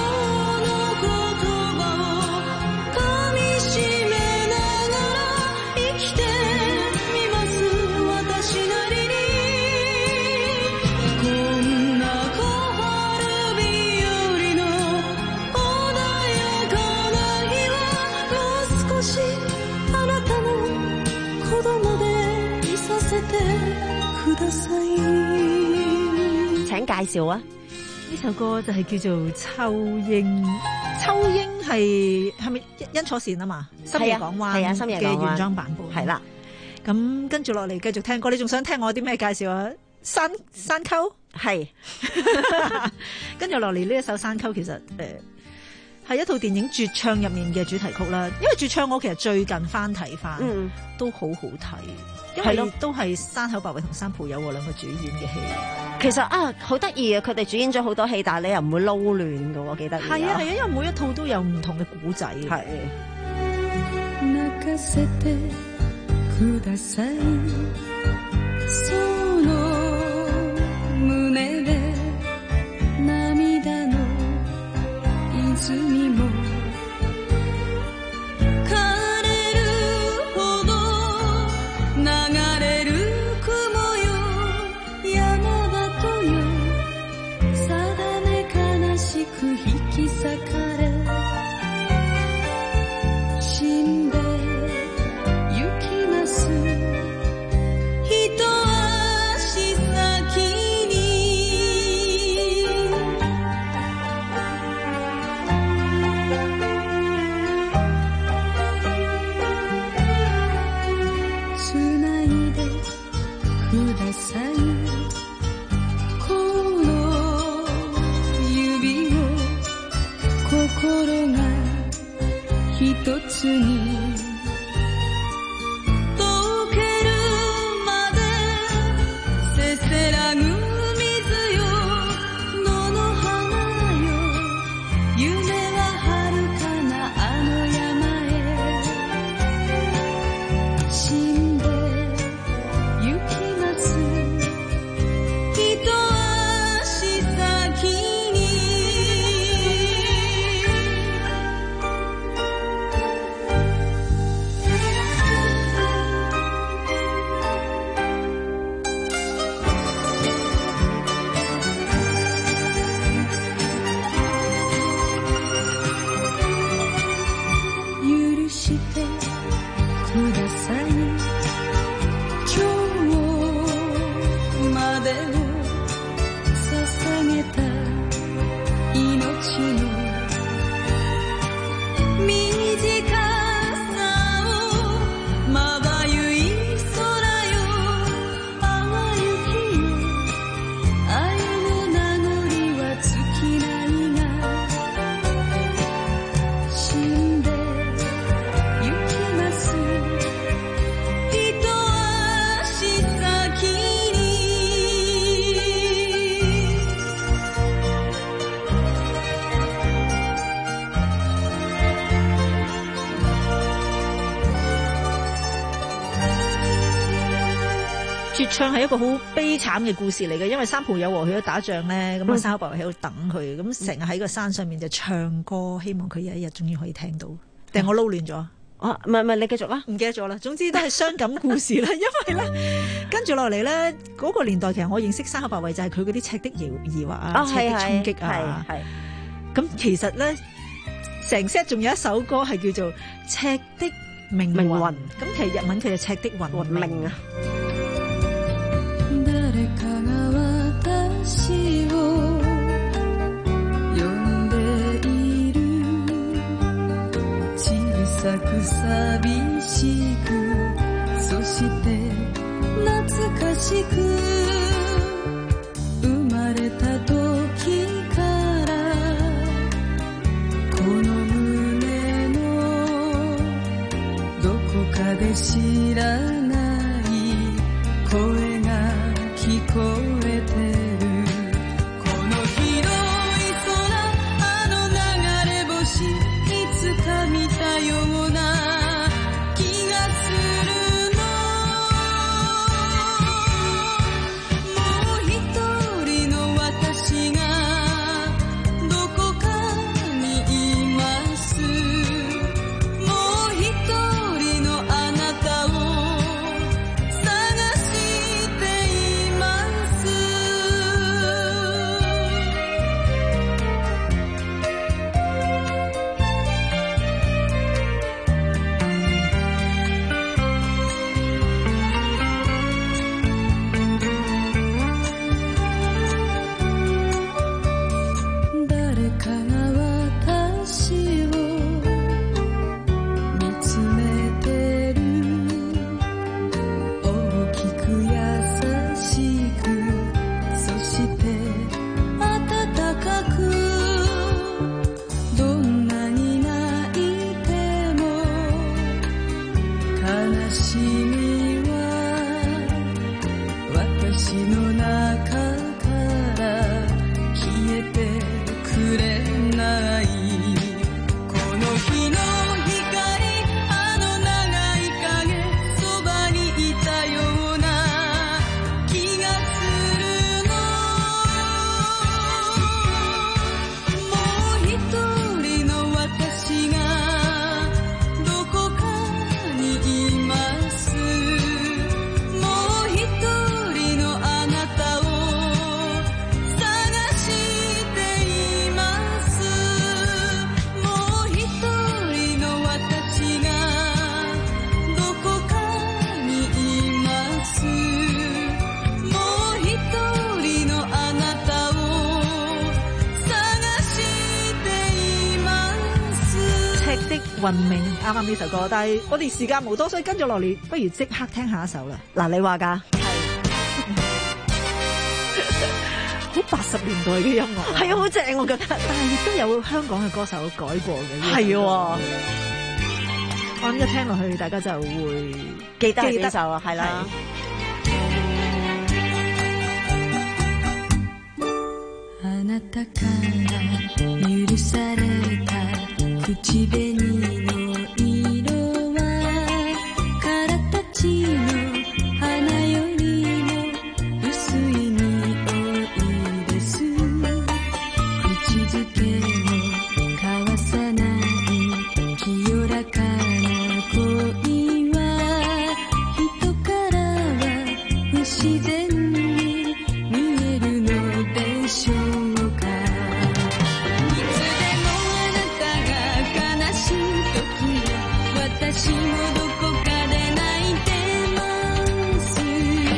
こんな小春日和の穏や介紹啊？ 呢首歌就係叫做《秋英》，秋英係係咪殷楚善啊嘛？深夜港灣嘅原裝版本係啦。咁跟住落嚟繼續聽歌，你仲想聽我啲咩介紹啊？山山溝係，跟住落嚟呢一首山溝其實誒係、呃、一套電影《絕唱》入面嘅主題曲啦。因為《絕唱》我其實最近翻睇翻，嗯、都好好睇，因為都係山口百惠同三浦友和兩個主演嘅戲。 其實啊，好得意啊！佢哋主演咗好多戲，但係你又唔會撈亂㗎喎，幾得意。係啊係啊，因為每一套都有唔同嘅古仔。係。絕唱係一個好悲慘嘅故事嚟嘅，因為三浦友和去咗打仗咧，咁啊山口百惠喺度等佢，咁成日喺個山上面就唱歌，希望佢有一日終於可以聽到。定我撈亂咗？ 啊，唔係唔係，你繼續啦， 唔記得咗啦。總之都係傷感故事啦，因為咧跟住落嚟咧嗰個年代，其實我認識山口百惠就係佢嗰啲赤的疑惑啊、赤的衝擊啊，咁其實咧成 set 仲有一首歌係叫做《赤的命運》，咁其實日文佢就赤的運命啊。 咲く寂しくそして懐かしく生まれた時からこの胸のどこかで知らない声が聞こえてるこの広い空あの流れ星いつか見たような気がするのもう一人の私がどこかにいますもう一人のあなたを運命啱啱呢首歌，但係我哋時間冇多，所以跟住落嚟，不如即刻聽下一首啦。 嗱，你話㗎？ 好八十年代嘅音樂， 係啊，好正我覺得， 但係亦都有香港嘅歌手改過嘅。 係喎， 我諗一聽落去，大家就會記得係邊首啊？係啦。 あなたから許された口紅の色はからたちの花よりも薄い匂いです口づけも交わさない清らかな恋は人からは不自然に見えるのでしょう私もどこかで泣いてます恋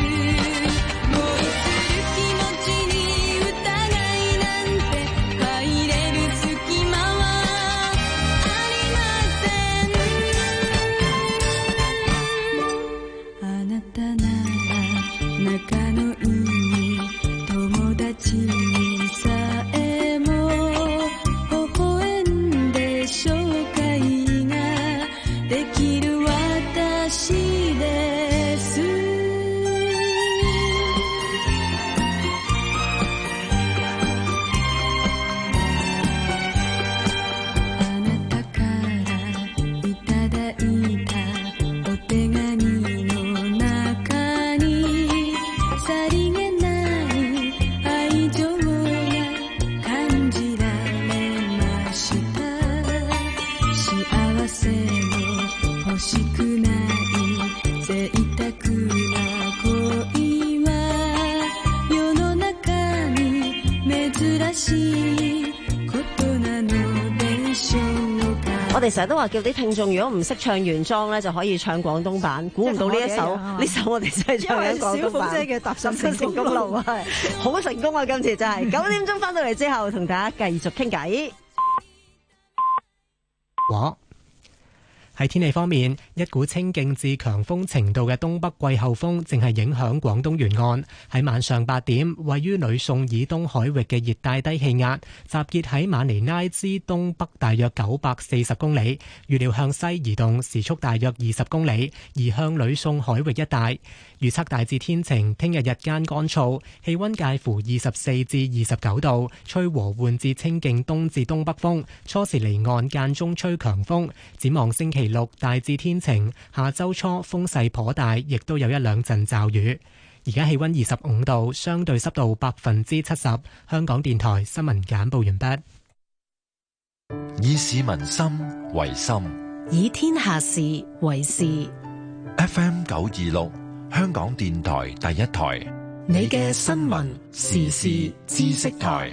する気持ちに疑いなんて入れる隙間はありませんあなたなら仲のいい友達にさえも微笑んで紹介ができる私ですあなたからいただいたお手紙の中にさりげない愛情が感じられました幸せ欲しくない贅沢な恋は世の中に珍しいことなのでしょうか。 我哋成日都話叫啲聽眾，如果唔識唱原裝咧，就可以唱廣東版。估唔到呢一首呢首我哋真係唱緊廣東版。 小鳳姐嘅踏上成功路啊， 好成功啊！今次真係九點鐘翻到嚟之後，同大家繼續傾偈。 哇！喺天氣方面，一股清勁至強風程度嘅東北季候風正係影響廣東沿岸。喺晚上八點，位於呂宋以東海域嘅熱帶低氣壓集結喺馬尼拉之東北大約九百四十公里，預料向西移動，時速大約二十公里，移向呂宋海域一帶。預測大致天晴，聽日日間乾燥，氣溫介乎二十四至二十九度，吹和緩至清勁東至東北風，初時離岸間中吹強風。展望星期六大致天晴，下周初風勢頗大，亦都有一兩陣驟雨。而家氣溫二十五度，相對濕度百分之七十。香港電台新聞簡報完畢。 以市民心為心， 以天下事為事。 F M 九二六，香港電台第一台， 你嘅新聞時事知識台。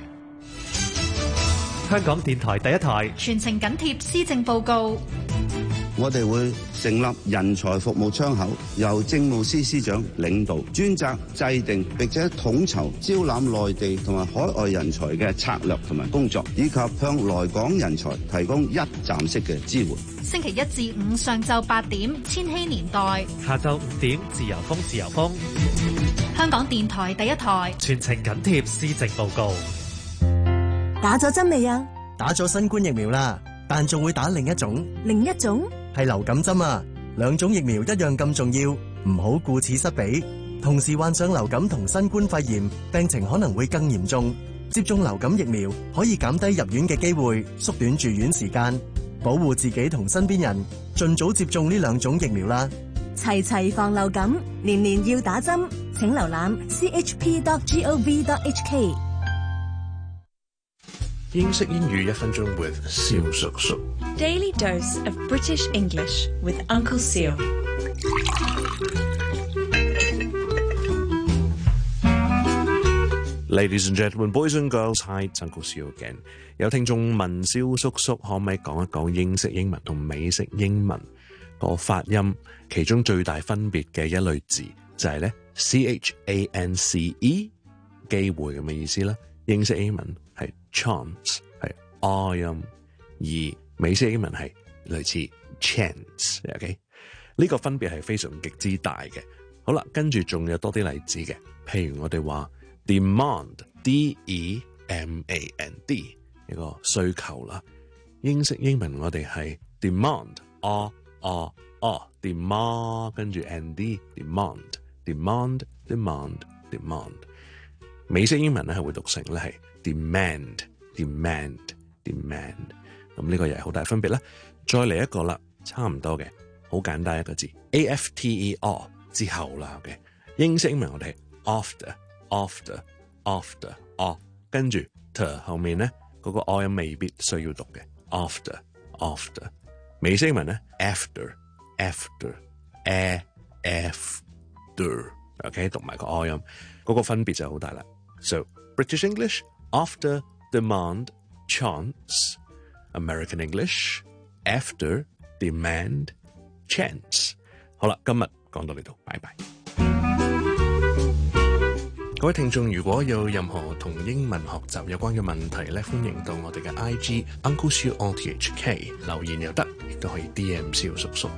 香港電台第一台， 全程緊貼施政報告。 我哋會成立人才服務窗口，由政務司司長領導，專責制定並且統籌招攬內地同埋海外人才嘅策略同埋工作，以及向來港人才提供一站式嘅支援。 星期一至五上晝八點，千禧年代； 下晝五點，自由風自由風。 香港電台第一台， 全程緊貼施政報告。 打咗針未啊？ 打咗新冠疫苗啦，但仲會打另一種。 另一種？ 係流感針啊！兩種疫苗一樣咁重要，唔好顧此失彼。同時患上流感同新冠肺炎，病情可能會更嚴重。接種流感疫苗可以減低入院嘅機會，縮短住院時間，保護自己同身邊人。盡早接種呢兩種疫苗啦！ 齊齊防流感，年年要打針。請瀏覽 c h p dot gov dot h k。 英式英語一分鐘 with 蕭叔叔。 Daily dose of British English with Uncle Seal。 Ladies and gentlemen, boys and girls, hi, it's Uncle Seal again。有聽眾問蕭叔叔可唔可以講一講英式英文同美式英文個發音，其中最大分別嘅一類字就係咧 C H A N C E 機會咁嘅意思啦。英式英文係 chance 係 I 音，而美式英文係類似 chance，OK？ 呢個分別係非常極之大嘅。好啦，跟住仲有多啲例子嘅，譬如我哋話 demand，D E M A N D， 一個需求啦。英式英文我哋係 demand，R R R，demand 跟住 N D，demand，demand，demand，demand。美式英文咧係會讀成咧係 demand，demand，demand。咁呢個又係好大分別啦。再嚟一個啦，差唔多嘅，好簡單一個字 A F T E R 之後啦嘅。英式英文我哋係 after，after，after，哦，跟住 t 後面咧嗰個 o 音未必需要讀嘅 after，after。美式英文咧 after，after，a，after，OK， 讀埋個 o 音，嗰個分別就好大啦。So British English after demand chance。American English after demand chance。 好啦，今日講到呢度，拜拜。各位聽眾，如果有任何同英文學習有關嘅問題咧，歡迎到我哋嘅 I G Uncle Siu O T H K 留言又得，亦都可以 D M 蕭叔叔。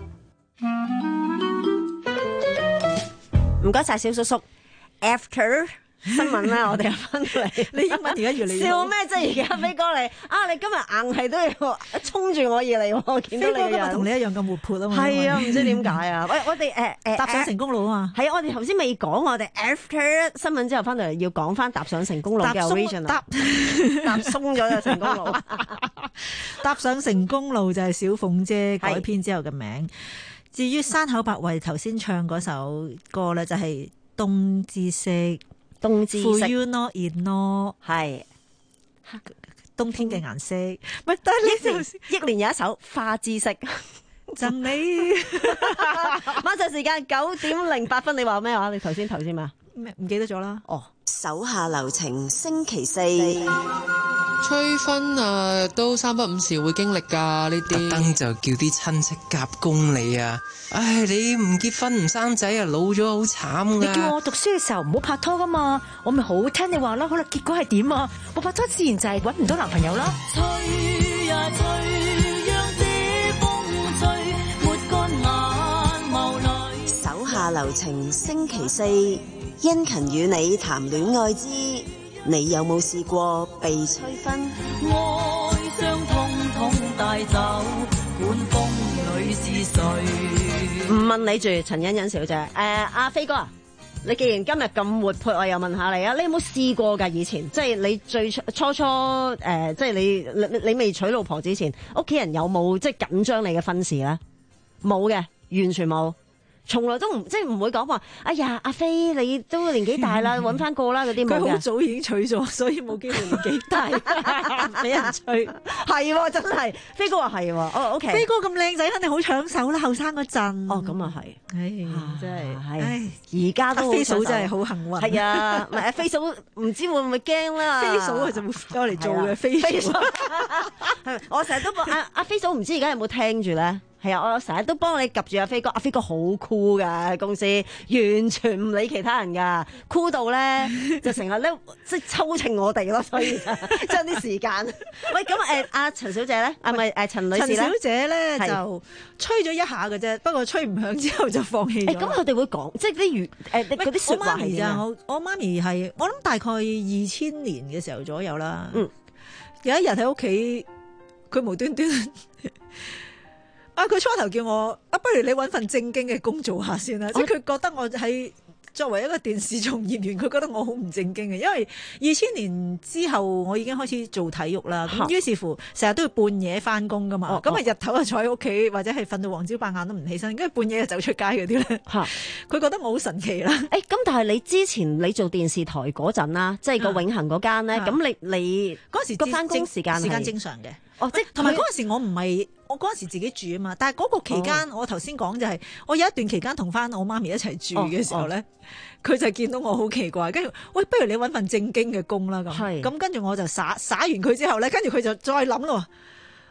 唔該晒蕭叔叔。After新聞咧，我哋又翻嚟。 你英文而家越嚟越笑咩啫？而家飛哥嚟啊！你今日硬係都要衝住我而嚟，我見到你飛哥今日同你一樣咁活潑啊嘛。 係啊，唔知點解啊！喂，我哋誒誒踏上成功路啊嘛。 係啊，我哋頭先未講，我哋 after 新聞之後翻嚟要講翻踏上成功路嘅 original。踏踏鬆咗嘅成功路。 踏上成功路就係小鳳姐改編之後嘅名。至於山口百惠頭先唱嗰首歌咧，就係冬之色。 冬之色 For you not in no 係冬天嘅顏色，咪但係呢就憶年有一首花之色贈你。 晚上時間九點零八分，你話咩話？你頭先頭先咩？ 咩唔記得咗啦？ 哦，手下留情，星期四。 催婚啊，都三不五時會經歷㗎呢啲。特登就叫啲親戚夾攻你啊！唉，你唔結婚唔生仔啊，老咗好慘㗎。 你叫我讀書嘅時候唔好拍拖㗎嘛，我咪好聽你話啦。好啦，結果係點啊？我拍拖自然就係揾唔到男朋友啦。 吹呀吹，讓這風吹，抹乾眼眸淚。 手下留情，星期四，殷勤與你談戀愛之。你有冇試過被催婚？ 愛傷通通帶走，管風裏是誰？ 唔問你住，陳欣欣小姐。誒、呃，阿飛哥啊，你既然今日咁活潑，我又問下你啊，你有冇試過㗎？以前即係你最初初初誒、呃，即係你你你未娶老婆之前，屋企人有冇即係緊張你嘅婚事咧？冇嘅，完全冇。從來都唔即係唔會講話，哎呀阿飛你都年紀大啦，揾翻個啦嗰啲冇嘅。 佢好早已經娶咗，所以冇機會年紀大俾人催。 係喎，真係飛哥話係喎。哦 OK， 飛哥咁靚仔，肯定好搶手啦，後生嗰陣。 哦咁啊係， 唉真係係。 唉而家都飛嫂真係好幸運。 係啊，唔係阿飛嫂唔知會唔會驚啦？ 飛嫂係就會攞嚟做嘅飛嫂。 我成日都阿阿飛嫂唔知而家有冇聽住咧？係啊，我成日都幫你及住阿飛哥，阿飛哥好酷噶，公司完全唔理其他人噶，酷到咧就成日咧即係抽秤我哋咯，所以將啲時間。喂，咁誒阿陳小姐咧，啊唔係誒陳女士咧？ 陳小姐咧就吹咗一下嘅啫，不過吹唔響之後就放棄咗。 咁佢哋會講，即係啲語誒嗰啲説話係點？ 我我媽咪係我諗大概二千年嘅時候左右啦。嗯，有一日喺屋企，佢無端端。啊！佢初頭叫我啊，不如你搵份正經嘅工做下先啦。即係佢覺得我喺作為一個電視從業員，佢覺得我好唔正經嘅。因為二千年之後，我已經開始做體育啦。咁於是乎，成日都要半夜翻工噶嘛。咁啊、哦，日頭就坐喺屋企，或者係瞓到黃朝白晏都唔起身，跟住半夜就走出街嗰啲咧。嚇！佢覺得我好神奇啦。 誒、欸，咁但係你之前你做電視台嗰陣啦，即係個永恆嗰間咧，咁、啊、你你嗰時個翻工時間時間正常嘅。 哦，即係同埋嗰陣時我唔係我嗰陣時自己住啊嘛，但係嗰個期間、哦、我頭先講就係、是、我有一段期間同翻我媽咪一齊住嘅時候咧，佢、哦哦、就見到我好奇怪，跟住喂，不如你搵份正經嘅工啦咁，咁跟住我就耍耍完佢之後咧，跟住佢就再諗咯。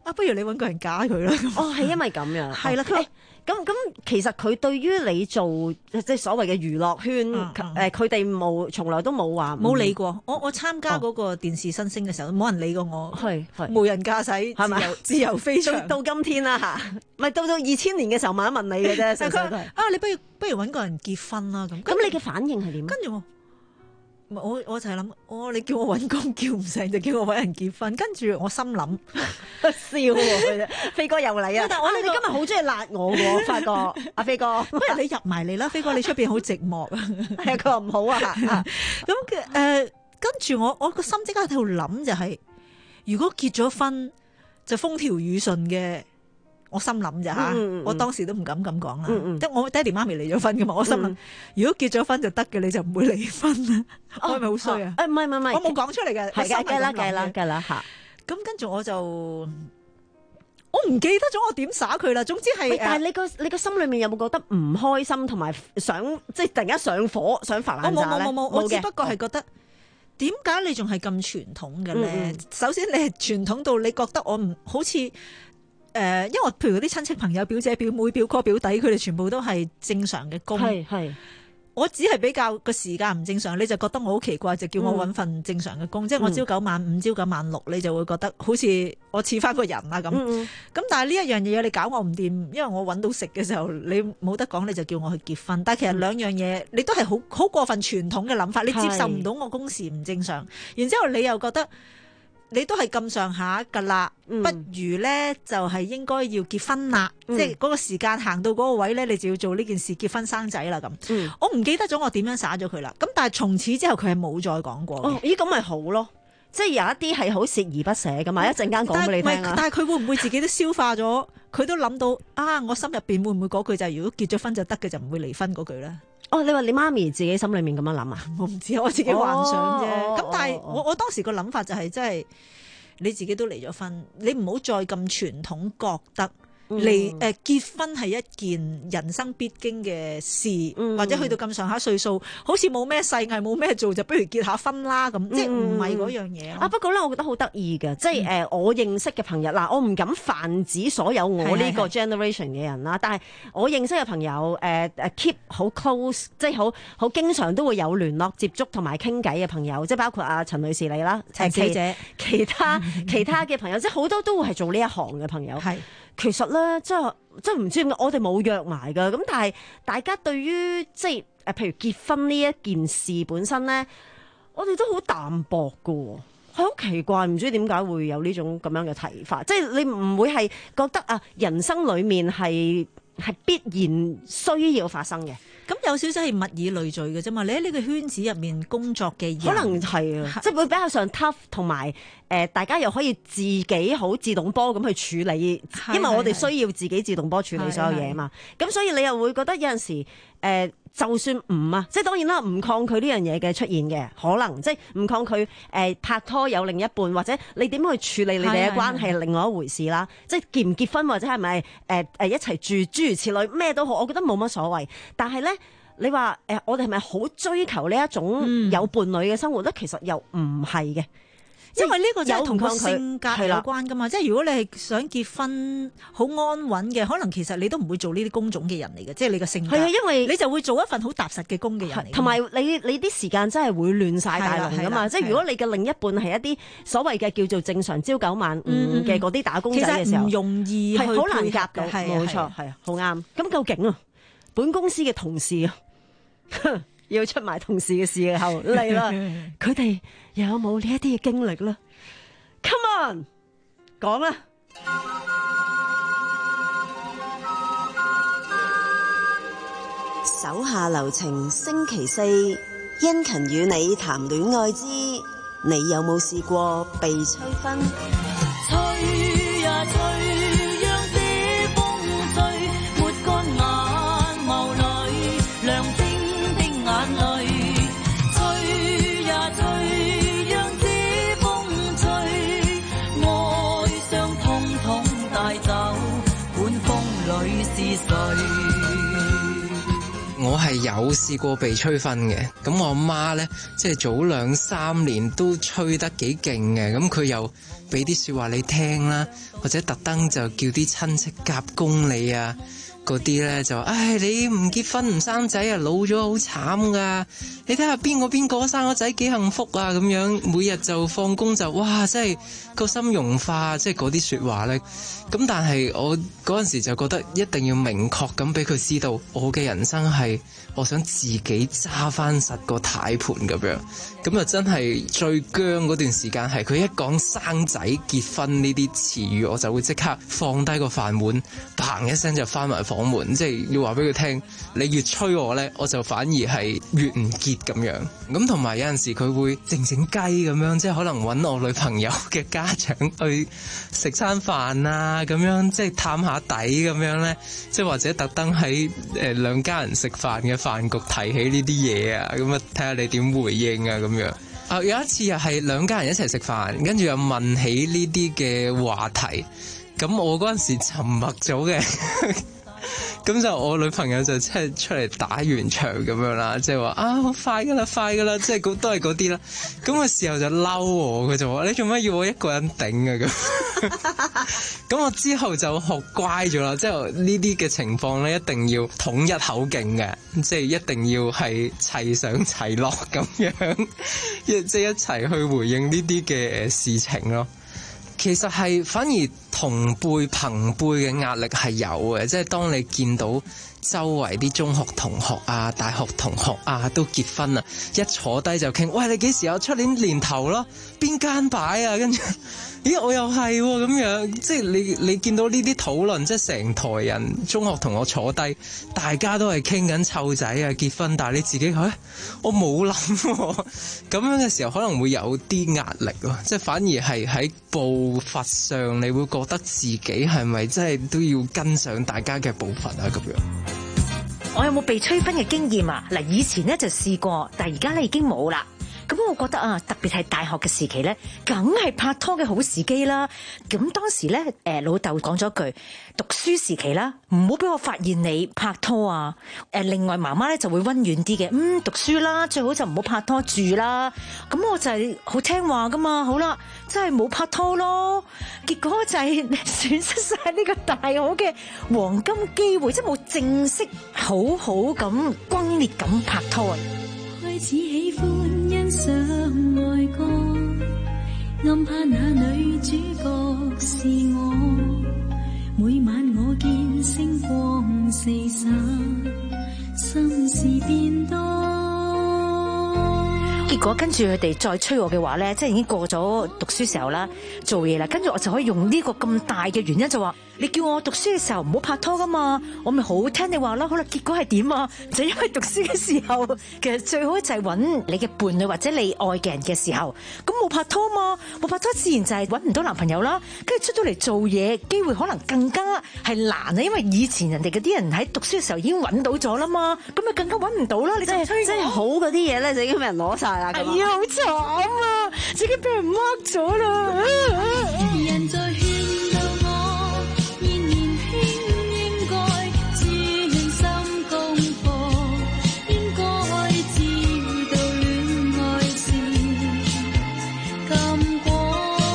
啊，不如你揾個人嫁佢啦。 哦，係因為咁樣， 係啦。 誒咁咁，其實佢對於你做即係所謂嘅娛樂圈，誒佢哋冇從來都冇話冇理過。我我參加嗰個電視新星嘅時候，冇、哦、人理過我， 係係無人駕駛，係咪自由飛翔到今天啦嚇，咪到到二千年嘅時候問一問你嘅啫。 佢啊，你不如不如揾個人結婚啦咁。 咁你嘅反應係點？ 跟住我。我我就係諗，我、哦、你叫我揾工叫唔成，就叫我揾人結婚。跟住我心諗笑喎，飛哥又嚟啊！但係我哋今日好中意辣我嘅，我發覺阿飛哥， 不如你入埋嚟啦，飛哥你出邊好寂寞啊！ 係佢話唔好啊！ 咁誒、呃，跟住我我個心即刻喺度諗就係、是，如果結咗婚就風調雨順嘅。我心諗咋嚇，嗯嗯、我當時都唔敢咁講啦。即係、嗯嗯、我爹哋媽咪離咗婚噶嘛，我心諗、嗯、如果結咗婚就得嘅，你就唔會離婚啦。哦、我係咪好衰啊？誒唔係唔係，我冇講出嚟嘅。係嘅，計啦計啦計啦嚇。咁跟住我就我唔記得咗我點耍佢啦。總之係， 但係你個你個心裏面有冇覺得唔開心同埋想即係突然間上火想發爛渣咧？ 我冇冇冇冇，我只不過係覺得點解你仲係咁傳統嘅咧？嗯、首先你係傳統到你覺得我唔好似。誒、呃，因為我譬如嗰啲親戚朋友、表姐、表妹、表哥、表弟，佢哋全部都係正常嘅工。係係，我只係比較個時間唔正常，你就覺得我好奇怪，就叫我揾份正常嘅工。嗯、即係我朝九晚五、朝九晚六，你就會覺得好似我似翻個人啊咁。咁、嗯、但係呢一樣嘢你搞我唔掂，因為我揾到食嘅時候，你冇得講，你就叫我去結婚。但係其實兩樣嘢，你都係好好過分傳統嘅諗法，你接受唔到我工時唔正常，然之後你又覺得。你都係咁上下噶啦，嗯、不如咧就係、是、應該要結婚啦，嗯、即係嗰個時間行到嗰個位咧，你就要做呢件事，結婚生仔啦咁。嗯、我唔記得咗我點樣耍咗佢啦。咁但係從此之後佢係冇再講過。 哦，咦咁咪好咯，即係有一啲係好鍥而不捨噶嘛，一陣間講俾你聽啊。 但係佢會唔會自己都消化咗？佢都諗到啊，我心入邊會唔會嗰句就係如果結咗婚就得嘅，就唔會離婚嗰句咧？ 哦，你話你媽咪自己心裏面咁樣諗啊？ 我唔知，我自己幻想啫。咁、 哦、 但係我我當時個諗法就係、是，即係你自己都離咗婚，你唔好再咁傳統覺得。嚟誒、呃、結婚係一件人生必經嘅事，嗯、或者去到咁上下歲數，好似冇咩世藝冇咩做，就不如結下婚啦咁，嗯、即係唔係嗰樣嘢啊？ 不過咧，我覺得好得意嘅，即係誒、呃、我認識嘅朋友嗱，我唔敢泛指所有我呢個 generation 嘅人啦，但係我認識嘅朋友誒誒、呃、keep 好 close，即係好好經常都會有聯絡接觸同埋傾偈嘅朋友，即係包括阿陳女士你啦， 陳小姐， 其他其他嘅朋友，即係好多都會係做呢一行嘅朋友。係。其實咧，即係即係唔知點解，我哋冇約埋噶。咁但係大家對於即係誒，譬如結婚呢一件事本身咧，我哋都好淡薄噶，係好奇怪，唔知點解會有呢種咁樣嘅睇法。即係你唔會係覺得啊，人生裏面係係必然需要發生嘅。 咁有少少係物以類聚嘅啫嘛，你喺呢個圈子入面工作嘅人， 可能係啊，即係會比較上 tough， 同埋誒大家又可以自己好自動波咁去處理，因為我哋需要自己自動波處理所有嘢嘛。咁所以你又會覺得有陣時誒、呃，就算唔啊，即係當然啦，唔抗拒呢樣嘢嘅出現嘅，可能即係唔抗拒誒、呃、拍拖有另一半，或者你點去處理你哋嘅關係係另外一回事啦。即係結唔結婚或者係咪誒誒一齊住諸如此類咩都好，我覺得冇乜所謂。但係咧。你話誒、呃，我哋係咪好追求呢一種有伴侶嘅生活咧？嗯、其實又唔係嘅， 因為呢個就係同個性格有關噶嘛。即係如果你係想結婚好安穩嘅，可能其實你都唔會做呢啲工種嘅人嚟嘅。即係你個性格係啊，因為你就會做一份好踏實嘅工嘅人嚟。 同埋你你啲時間真係會亂晒大龍噶嘛。即係如果你嘅另一半係一啲所謂嘅叫做正常朝九晚五嘅嗰啲打工仔嘅時候， 唔容易係好難夾到。冇錯，係啊，好啱。咁究竟啊，本公司嘅同事啊？要出埋同事嘅時候嚟啦，佢哋又有冇呢一啲嘅經歷咧 ？Come on，講啦！ 手下留情，星期四，殷勤與你談戀愛之，你有冇試過被催婚？ 吹呀吹。 我係有試過被催婚嘅，咁我阿媽呢，即係早兩三年都催得幾勁嘅，咁佢又俾啲說話你聽啦，或者特登就叫啲親戚夾攻你啊，嗰啲呢就話，唉，你唔結婚唔生仔啊，老咗好慘噶，你睇下邊個邊個生個仔幾幸福啊，咁樣每日就放工就哇，真係個心融化，即係嗰啲說話呢。咁但係我嗰陣時就覺得一定要明確咁俾佢知道，我嘅人生係我想自己揸翻實個軚盤咁樣。咁啊真係最僵嗰段時間係佢一講生仔結婚呢啲詞語，我就會即刻放低個飯碗，嘭一聲就翻埋房門，即係要話俾佢聽，你越催我呢，我就反而係越唔結咁樣。咁同埋有陣時佢會靜靜雞咁樣，即係可能揾我女朋友嘅家長去食餐飯啊，咁樣即係探下底咁樣呢，即係或者特登喺誒兩家人食飯嘅飯局提起呢啲嘢啊，咁啊睇下你點回應啊咁樣。啊有一次又係兩家人一齊食飯，跟住又問起呢啲嘅話題，咁我嗰陣時沉默咗嘅。咁就我女朋友就即係出嚟打圓場咁樣啦，即係話啊好快噶啦，快噶啦，即係都係嗰啲啦。咁嘅時候就嬲我，佢就話你做咩要我一個人頂啊咁。咁我之後就學乖咗啦，即係呢啲嘅情況咧，一定要統一口徑嘅，即係一定要係齊上齊落咁樣，即係一齊去回應呢啲嘅事情咯。其實係反而同輩朋輩嘅壓力係有嘅，即係當你見到周圍啲中學同學啊、大學同學啊都結婚啊，一坐低就傾，喂，你幾時有出年年頭咯？邊間擺啊？跟住，咦我又係咁樣，即係你你見到呢啲討論，即係成台人中學同學坐低，大家都係傾緊湊仔啊結婚，但係你自己嚇、哎、我冇諗喎，咁樣嘅時候可能會有啲壓力咯，即係反而係喺步伐上，你會覺得自己係咪真係都要跟上大家嘅步伐啊咁樣。 我有冇被催婚嘅經驗啊？嗱，以前咧就試過，但係而家咧已經冇啦。咁我覺得啊，特別係大學嘅時期咧，梗係拍拖嘅好時機啦。咁當時咧，誒老豆講咗句，讀書時期啦，唔好俾我發現你拍拖啊。誒另外媽媽咧就會溫婉啲嘅，嗯讀書啦，最好就唔好拍拖住啦。咁我就係好聽話噶嘛，好啦，真係冇拍拖咯。結果就係損失晒呢個大好嘅黃金機會，即係冇正式好好咁轟烈咁拍拖。 開始喜歡欣賞愛歌，暗怕那女主角是我。每晚我見星光四散，心事變多。 結果跟住佢哋再催我嘅話咧，即係已經過咗讀書時候啦，做嘢啦，跟住我就可以用呢個咁大嘅原因就話，你叫我讀書嘅時候唔好拍拖噶嘛，我咪好聽你話啦。好啦，結果係點啊？就因為讀書嘅時候，其實最好就係揾你嘅伴侶或者你愛嘅人嘅時候，咁冇拍拖嘛，冇拍拖自然就係揾唔到男朋友啦。跟住出到嚟做嘢，機會可能更加係難啊，因為以前人哋嗰啲人喺讀書嘅時候已經揾到咗啦嘛，咁咪更加揾唔到啦。你就催我， 即係好嗰啲嘢咧，就已經俾人攞晒啦。 係啊，好慘啊！自己俾人呃咗啦。 人在勸導我，現年輕應該專心功課，應該知道戀愛是禁果。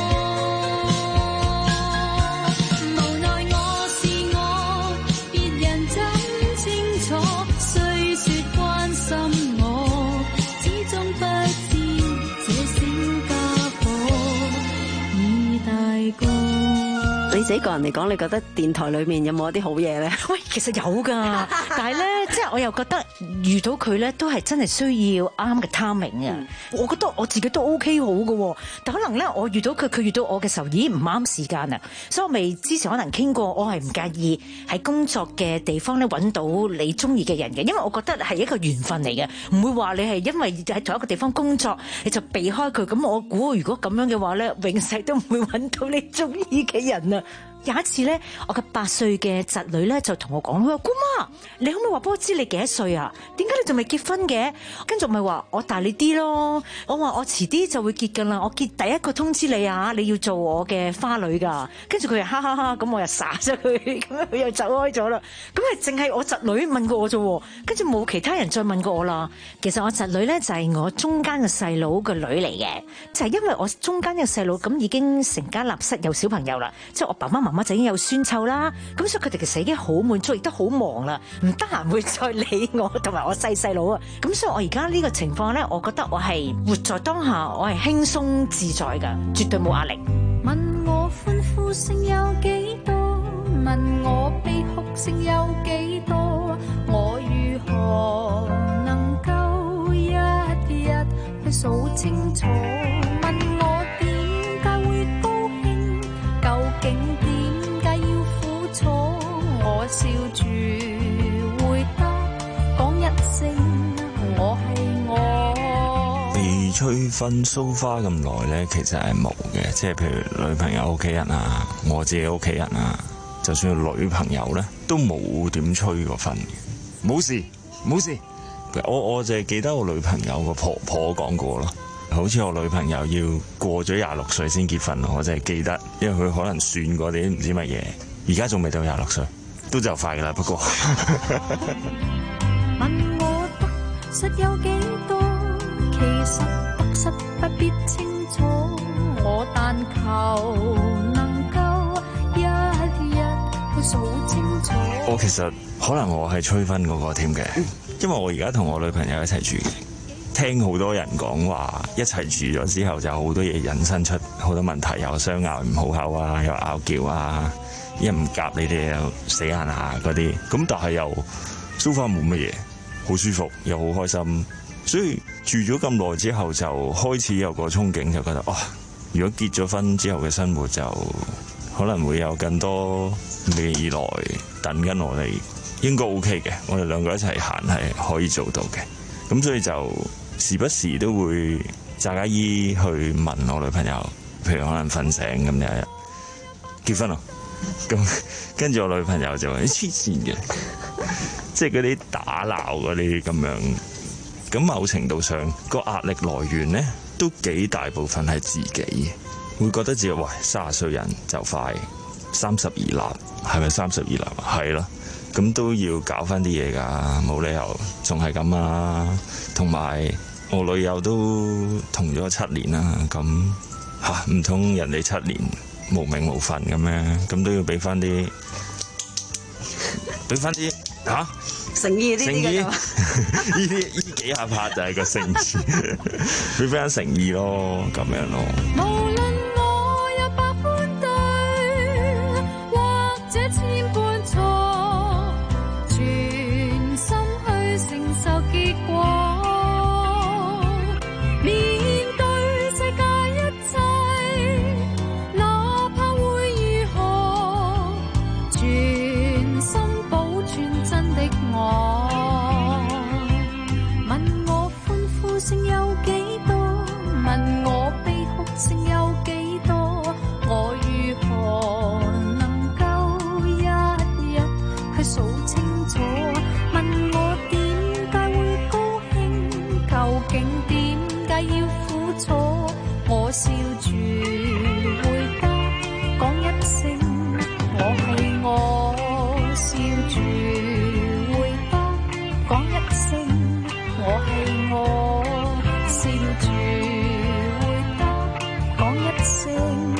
無奈我是我，別人怎清楚？雖說關心我，始終不知這小家伙已大個。 你自己個人嚟講，你覺得電台裏面有冇一啲好嘢咧？ 喂，其實有㗎，但係咧，即係我又覺得遇到佢咧，都係真係需要啱嘅 timing 啊！我覺得我自己都 OK 好嘅，但可能咧，我遇到佢，佢遇到我嘅時候已經唔啱時間啊！所以我未之前可能傾過，我係唔介意喺工作嘅地方咧揾到你中意嘅人嘅，因為我覺得係一個緣分嚟嘅，唔會話你係因為喺同一個地方工作你就避開佢。咁我估如果咁樣嘅話咧，永世都唔會揾到你中意嘅人啊！ 有一次咧，我嘅八歲嘅侄女咧就同我講，佢話姑媽，你可唔可以話俾我知你幾多歲啊？點解你仲未結婚嘅？跟住咪話我大你啲咯。我話我遲啲就會結噶啦，我結第一個通知你啊，你要做我嘅花女噶。跟住佢又哈哈哈，咁我又撒咗佢，咁樣佢又走開咗啦。咁啊，淨係我侄女問過我啫，跟住冇其他人再問過我啦。其實我侄女咧就係我中間嘅細佬個女嚟嘅，就係因為我中間嘅細佬咁已經成家立室有小朋友啦，即係我爸爸媽媽就已經有孫湊啦，咁所以佢哋其實已經好滿足，亦都好忙啦，唔得閒會再理我同埋我細細佬啊。咁所以我而家呢個情況咧，我覺得我係活在當下，我係輕鬆自在噶，絕對冇壓力。 問我歡呼聲有幾多？問我悲哭聲有幾多？我如何能夠一日去數清楚？問我點解會高興？究竟點解要苦楚？我笑住回答，講一聲我係我。 被催婚蘇花咁耐呢，其實係冇嘅，即係譬如女朋友屋企人啊，我自己屋企人啊，就算係女朋友呢，都冇點催過婚嘅，冇事冇事。我我就係記得我女朋友個婆婆講過咯，好似我女朋友要過咗廿六歲先結婚，我就係記得，因為佢可能算過啲唔知乜嘢，而家仲未到廿六歲，都就快噶啦。不過問我得失有幾多？其實得失不必清楚，我但求能夠一日去數清楚。 我其實可能我係催婚嗰個添嘅，因為我而家同我女朋友一齊住嘅，聽好多人講話一齊住咗之後就好多嘢引申出好多問題，又相拗唔好口啊，又拗撬啊，一唔夾你哋又死硬下嗰啲，咁但係又so far冇乜嘢，好舒服又好開心，所以住咗咁耐之後就開始有個憧憬，就覺得哇，如果結咗婚之後嘅生活就可能會有更多未來等緊我哋，應該 OK 嘅，我哋兩個一齊行係可以做到嘅，咁所以就時不時都會詐假意去問我女朋友，譬如可能瞓醒咁有一日結婚咯，咁跟住我女朋友就話你黐線嘅，即係嗰啲打鬧嗰啲咁樣，咁某程度上個壓力來源呢，都幾大部分係自己，會覺得自己喂三十歲人就快三十而立，係咪三十而立？係咯。咁都要搞翻啲嘢㗎，冇理由仲係咁啊！同埋我女友都同咗七年啦，咁嚇唔通人哋七年無名無份咁咩？咁都要俾翻啲，俾翻啲嚇誠意呢啲嘅， 呢啲呢幾下拍就係個誠意，俾翻誠意咯，咁樣咯。 無論我有百般對，或者千般錯，全心去承受結果。面對世界一切，哪怕會如何，全心保存真的我。問我歡呼聲有幾多？問我悲哭聲有幾多？我如何能夠一日去數清楚？問我點解會高興？究竟點解要苦楚？我笑住回答，講一聲我係我。笑住回答，講一聲我係我。笑住回答，講一聲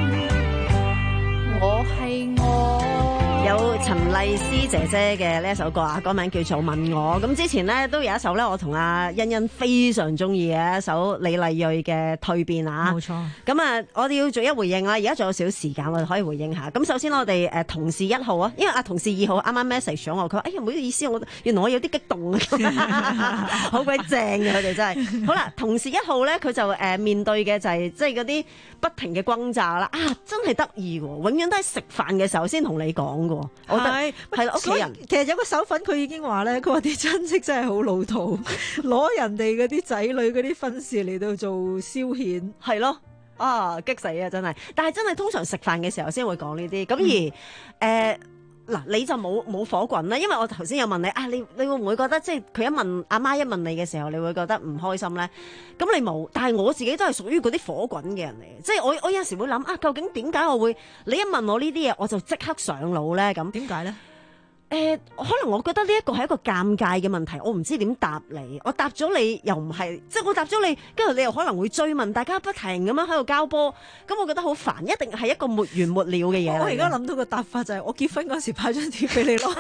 我係我。 有陳麗斯姐姐嘅呢一首歌啊，歌名叫做《問我》。咁之前呢，都有一首咧，我同阿欣欣非常中意嘅一首李麗蕊嘅《蛻變》啊。 冇錯。 咁啊，我哋要逐一回應啦。而家仲有少少時間，我哋可以回應下。咁首先我哋誒同事一號啊，因為阿同事二號啱啱 message 咗我，佢話：哎呀，唔好意思，我原來我有啲激動啊，好鬼正嘅佢哋真係。好啦，同事一號咧，佢就誒面對嘅就係即係嗰啲不停嘅轟炸啦。啊，真係得意喎，永遠都係食飯嘅時候先同你講嘅。我覺得係啦，屋企人其實有個手粉，佢已經話咧，佢話啲親戚真係好老土，攞人哋嗰啲仔女嗰啲婚事嚟到做消遣， 係咯。 啊，激死啊！真係，但係真係通常食飯嘅時候先會講呢啲。咁而誒。嗯呃嗱，你就冇冇火滾啦，因為我頭先有問你啊，你你會唔會覺得即係佢一問阿媽一問你嘅時候，你會覺得唔開心咧？咁你冇，但係我自己都係屬於嗰啲火滾嘅人嚟嘅，即係我我有時會諗啊，究竟點解我會你一問我呢啲嘢，我就即刻上腦咧？咁點解咧？誒、呃，可能我覺得呢一個係一個尷尬嘅問題，我唔知點答你。我答咗你又唔係，即係我答咗你，跟住你又可能會追問，大家不停咁樣喺度交波，咁我覺得好煩，一定係一個沒完沒了嘅嘢。 我而家諗到個答法就係我結婚嗰時派張帖俾你咯。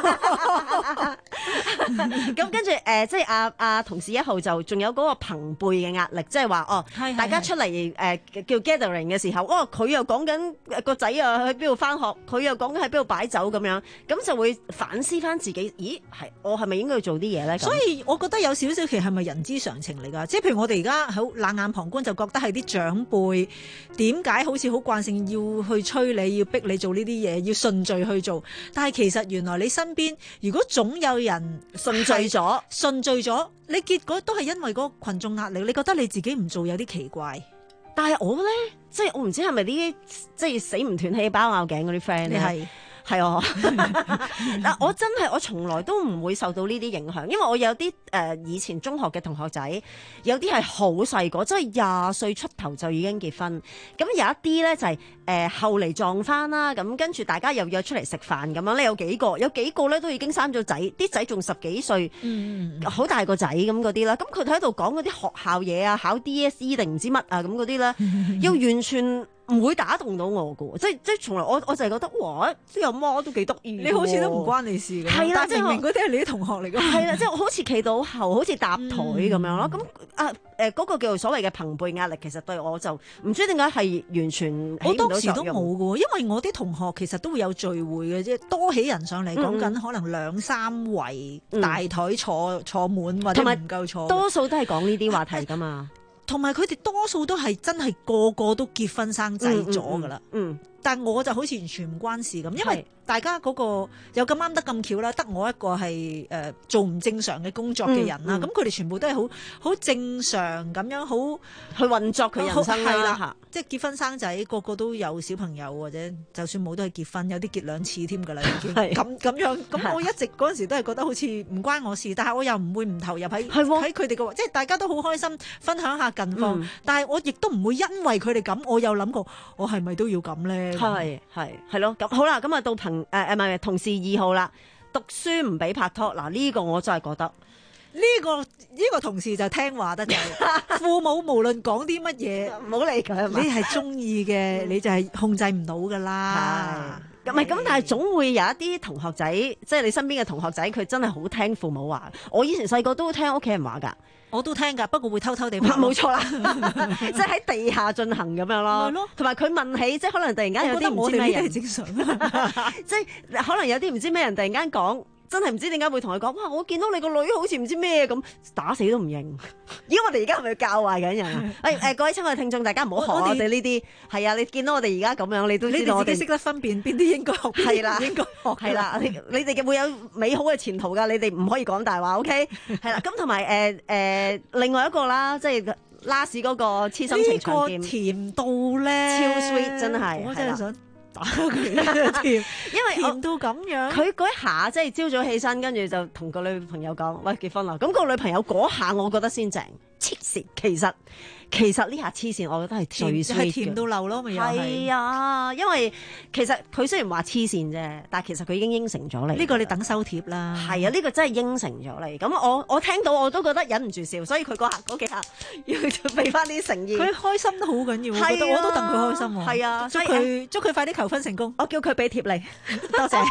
咁跟住誒，即係阿阿同事一號就仲有嗰個朋輩嘅壓力，即係話哦，大家出嚟誒、呃、叫 gathering 嘅時候，哦佢又講緊個仔啊喺邊度返學，佢又講緊喺邊度擺酒咁樣，咁就會反思翻自己，咦係我係咪應該要做啲嘢咧？ 所以我覺得有少少其實係咪人之常情嚟㗎？即係譬如我哋而家好冷眼旁觀，就覺得係啲長輩點解好似好慣性要去催你，要逼你做呢啲嘢，要順序去做。但係其實原來你身邊如果總有人順序咗， 順序咗，你結果都係因為嗰個羣眾壓力，你覺得你自己唔做有啲奇怪。 但係我咧，即係我唔知係咪啲即係死唔斷氣包拗頸嗰啲 friend 咧。係。係啊，嗱，我真係我從來都唔會受到呢啲影響，因為我有啲誒、呃、以前中學嘅同學仔，有啲係好細個，即係廿歲出頭就已經結婚。咁有一啲咧就係、是、誒、呃、後嚟撞翻啦，咁跟住大家又約出嚟食飯咁樣咧，有幾個有幾個咧都已經生咗仔，啲仔仲十幾歲，好、嗯、大個仔咁嗰啲啦。咁佢喺度講嗰啲學校嘢啊，考 D S E 定唔知乜啊咁嗰啲咧，又完全唔會打動到我嘅，即係即係從來我我就係覺得哇，啲阿媽都幾得意， 你好似都唔關你事嘅， 係啦， 即係明明嗰啲係你啲同學嚟嘅， 係啦，即係好似企到後，好似搭台咁樣咯。咁、嗯、啊誒嗰、嗰個叫做所謂嘅朋輩壓力，其實對我就唔知點解係完全我當時都冇嘅，因為我啲同學其實都會有聚會嘅啫，多起人上嚟講緊可能兩三圍、嗯、大台坐坐滿或者唔夠坐， 多數都係講呢啲話題㗎嘛。 同埋佢哋多數都係真係個個都結婚生仔咗噶啦，嗯，嗯，但我就好似完全唔關事咁，因為大家嗰個有咁啱得咁巧啦，得我一個係誒、呃、做唔正常嘅工作嘅人啦，咁佢哋全部都係好好正常咁樣好去運作佢人生啦， 即係結婚生仔個個都有小朋友，或者就算冇都係結婚，有啲結兩次添噶啦，已經咁咁樣，咁我一直嗰陣時都係覺得好似唔關我事，但係我又唔會唔投入喺喺佢哋嘅，即係大家都好開心分享下近況，嗯、但係我亦都唔會因為佢哋咁，我有諗過我係咪都要咁咧？ 係係係咯，咁好啦，咁啊到朋誒誒唔係同事二號啦，讀書唔俾拍拖，嗱呢個我真係覺得呢、這個呢、這個同事就聽話得滯，父母無論講啲乜嘢， 唔好理佢， 你係中意嘅，你就係控制唔到噶啦。 咁咪咁，但係總會有一啲同學仔，即係你身邊嘅同學仔，佢真係好聽父母話。我以前細個都會聽屋企人話㗎。 我都聽㗎，不過會偷偷地拍。 冇錯啦，即係喺地下進行咁樣咯。同埋佢問起，即係可能突然間有啲唔知咩人， 正常即係可能有啲唔知咩人突然間講。真係唔知點解會同佢講，哇！我見到你個女好似唔知咩咁，打死都唔認。咦？我哋而家係咪教壞緊人啊？誒誒，各位親愛嘅聽眾，大家唔好學我哋呢啲。係啊，你見到我哋而家咁樣，你都知道我哋自己識得分辨邊啲應該學， 係啦， 應該學。 係啦，你你哋嘅會有美好嘅前途㗎，你哋唔可以講大話，OK？係啦，咁同埋誒誒，另外一個啦，即係 last 嗰個痴心情長劍， 甜到咧， 超 sweet 真係， 我真係想。打佢甜， 因為甜到咁樣。 佢嗰一下即係朝早起身，跟住就同個女朋友講：喂，結婚啦！咁個女朋友嗰下，我覺得先正。黐線，其實其實呢下黐線，我覺得係最 sweet 嘅， 係甜到漏咯，咪又係。 係啊，因為其實佢雖然話黐線啫，但係其實佢已經應承咗你。 呢個你等收貼啦。 係啊，呢個真係應承咗你。咁我我聽到我都覺得忍唔住笑，所以佢嗰下嗰幾下要俾翻啲誠意。 佢開心都好緊要，我覺得我都戥佢開心喎。 係啊， 祝佢祝佢快啲求婚成功。 我叫佢俾貼你，多謝。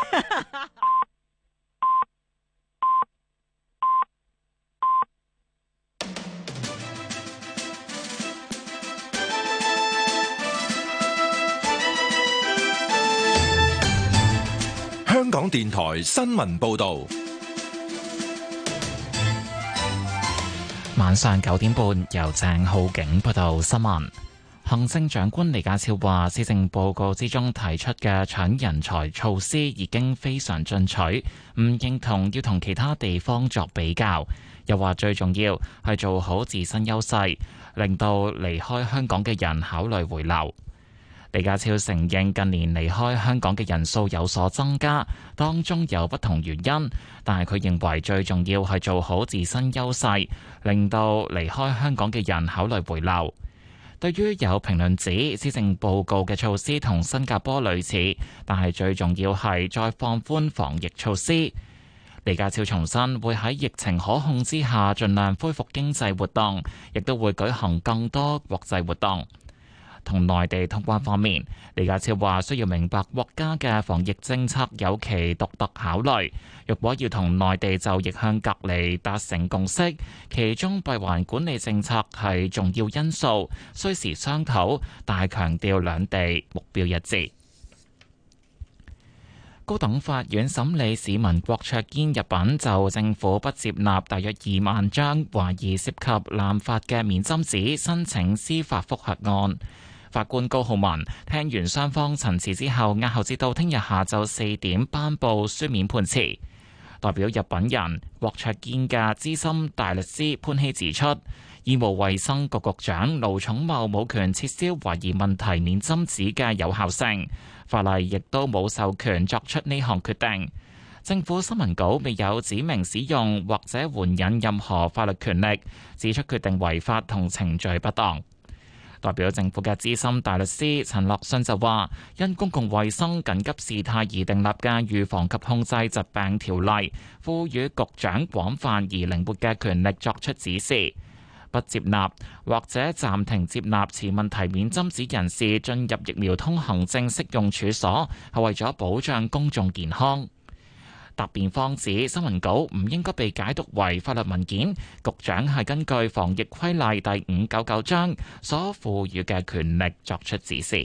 香港電台新聞報道， 晚上九點半由鄭浩景報道新聞。 行政長官李家超話，施政報告之中提出嘅搶人才措施已經非常進取，唔認同要同其他地方作比較。又話最重要係做好自身優勢，令到離開香港嘅人考慮回流。李家超承認近年離開香港嘅人數有所增加，當中有不同原因，但係佢認為最重要係做好自身優勢，令到離開香港嘅人考慮回流。對於有評論指施政報告嘅措施同新加坡類似，但係最重要係再放寬防疫措施。李家超重申會喺疫情可控之下盡量恢復經濟活動，亦都會舉行更多國際活動。同內地通關方面，李家超話需要明白國家嘅防疫政策有其獨特考慮，若果要同內地就逆向隔離達成共識，其中閉環管理政策係重要因素，需時商討，但係強調兩地目標一致。高等法院審理市民郭卓堅入稟就政府不接納大約二萬張懷疑涉及濫發嘅免針紙申請司法覆核案。法官高浩文聽完雙方陳詞之後，押後至到聽日下晝四點頒布書面判詞。代表入稟人郭卓堅嘅資深大律師潘希指出，醫務衛生局局長盧寵茂冇權撤銷懷疑問題免針紙嘅有效性，法例亦都冇授權作出呢項決定。政府新聞稿未有指明使用或者援引任何法律權力，指出決定違法同程序不當。代表政府嘅資深大律師陳樂信就話，因公共衛生緊急事態而訂立嘅預防及控制疾病條例，賦予局長廣泛而靈活嘅權力作出指示，不接納或者暫停接納持問題免針紙人士進入疫苗通行證適用處所，係為咗保障公眾健康。答辯方指新聞稿唔應該被解讀為法律文件，局長係根據防疫規例第五九九章所賦予嘅權力作出指示。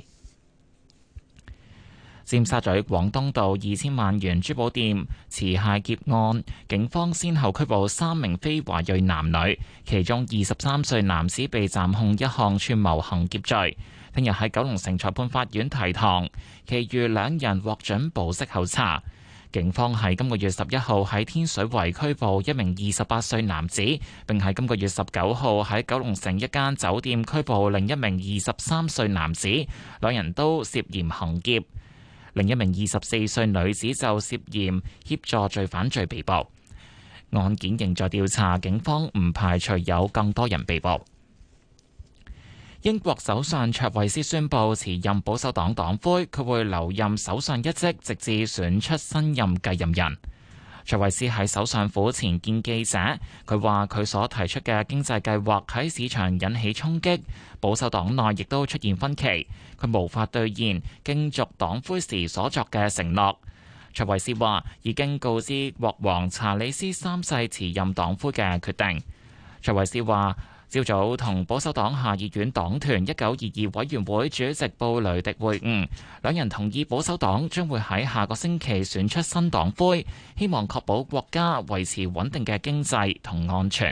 尖沙咀廣東道二千萬元珠寶店持械劫案，警方先後拘捕三名非華裔男女，其中二十三歲男子被暫控一項串謀行劫罪，聽日喺九龍城裁判法院提堂，其餘兩人獲准保釋候查。警方喺今個月十一號喺天水圍拘捕一名二十八歲男子，並喺今個月十九號喺九龍城一間酒店拘捕另一名二十三歲男子，兩人都涉嫌行劫。另一名二十四歲女子就涉嫌協助罪犯罪被捕。案件仍在調查，警方唔排除有更多人被捕。英國首相卓慧思宣布辭任保守黨黨魁，佢會留任首相一職，直至選出新任繼任人。卓慧思喺首相府前見記者，佢話佢所提出嘅經濟計劃喺市場引起衝擊，保守黨內亦都出現分歧，佢無法兌現競逐黨魁時所作嘅承諾。卓慧思話已經告知國王查理斯三世辭任黨魁嘅決定。卓慧思話，朝早同保守黨下議院黨團一九二二委員會主席布雷迪會晤，兩人同意保守黨將會喺下個星期選出新黨魁，希望確保國家維持穩定嘅經濟同安全。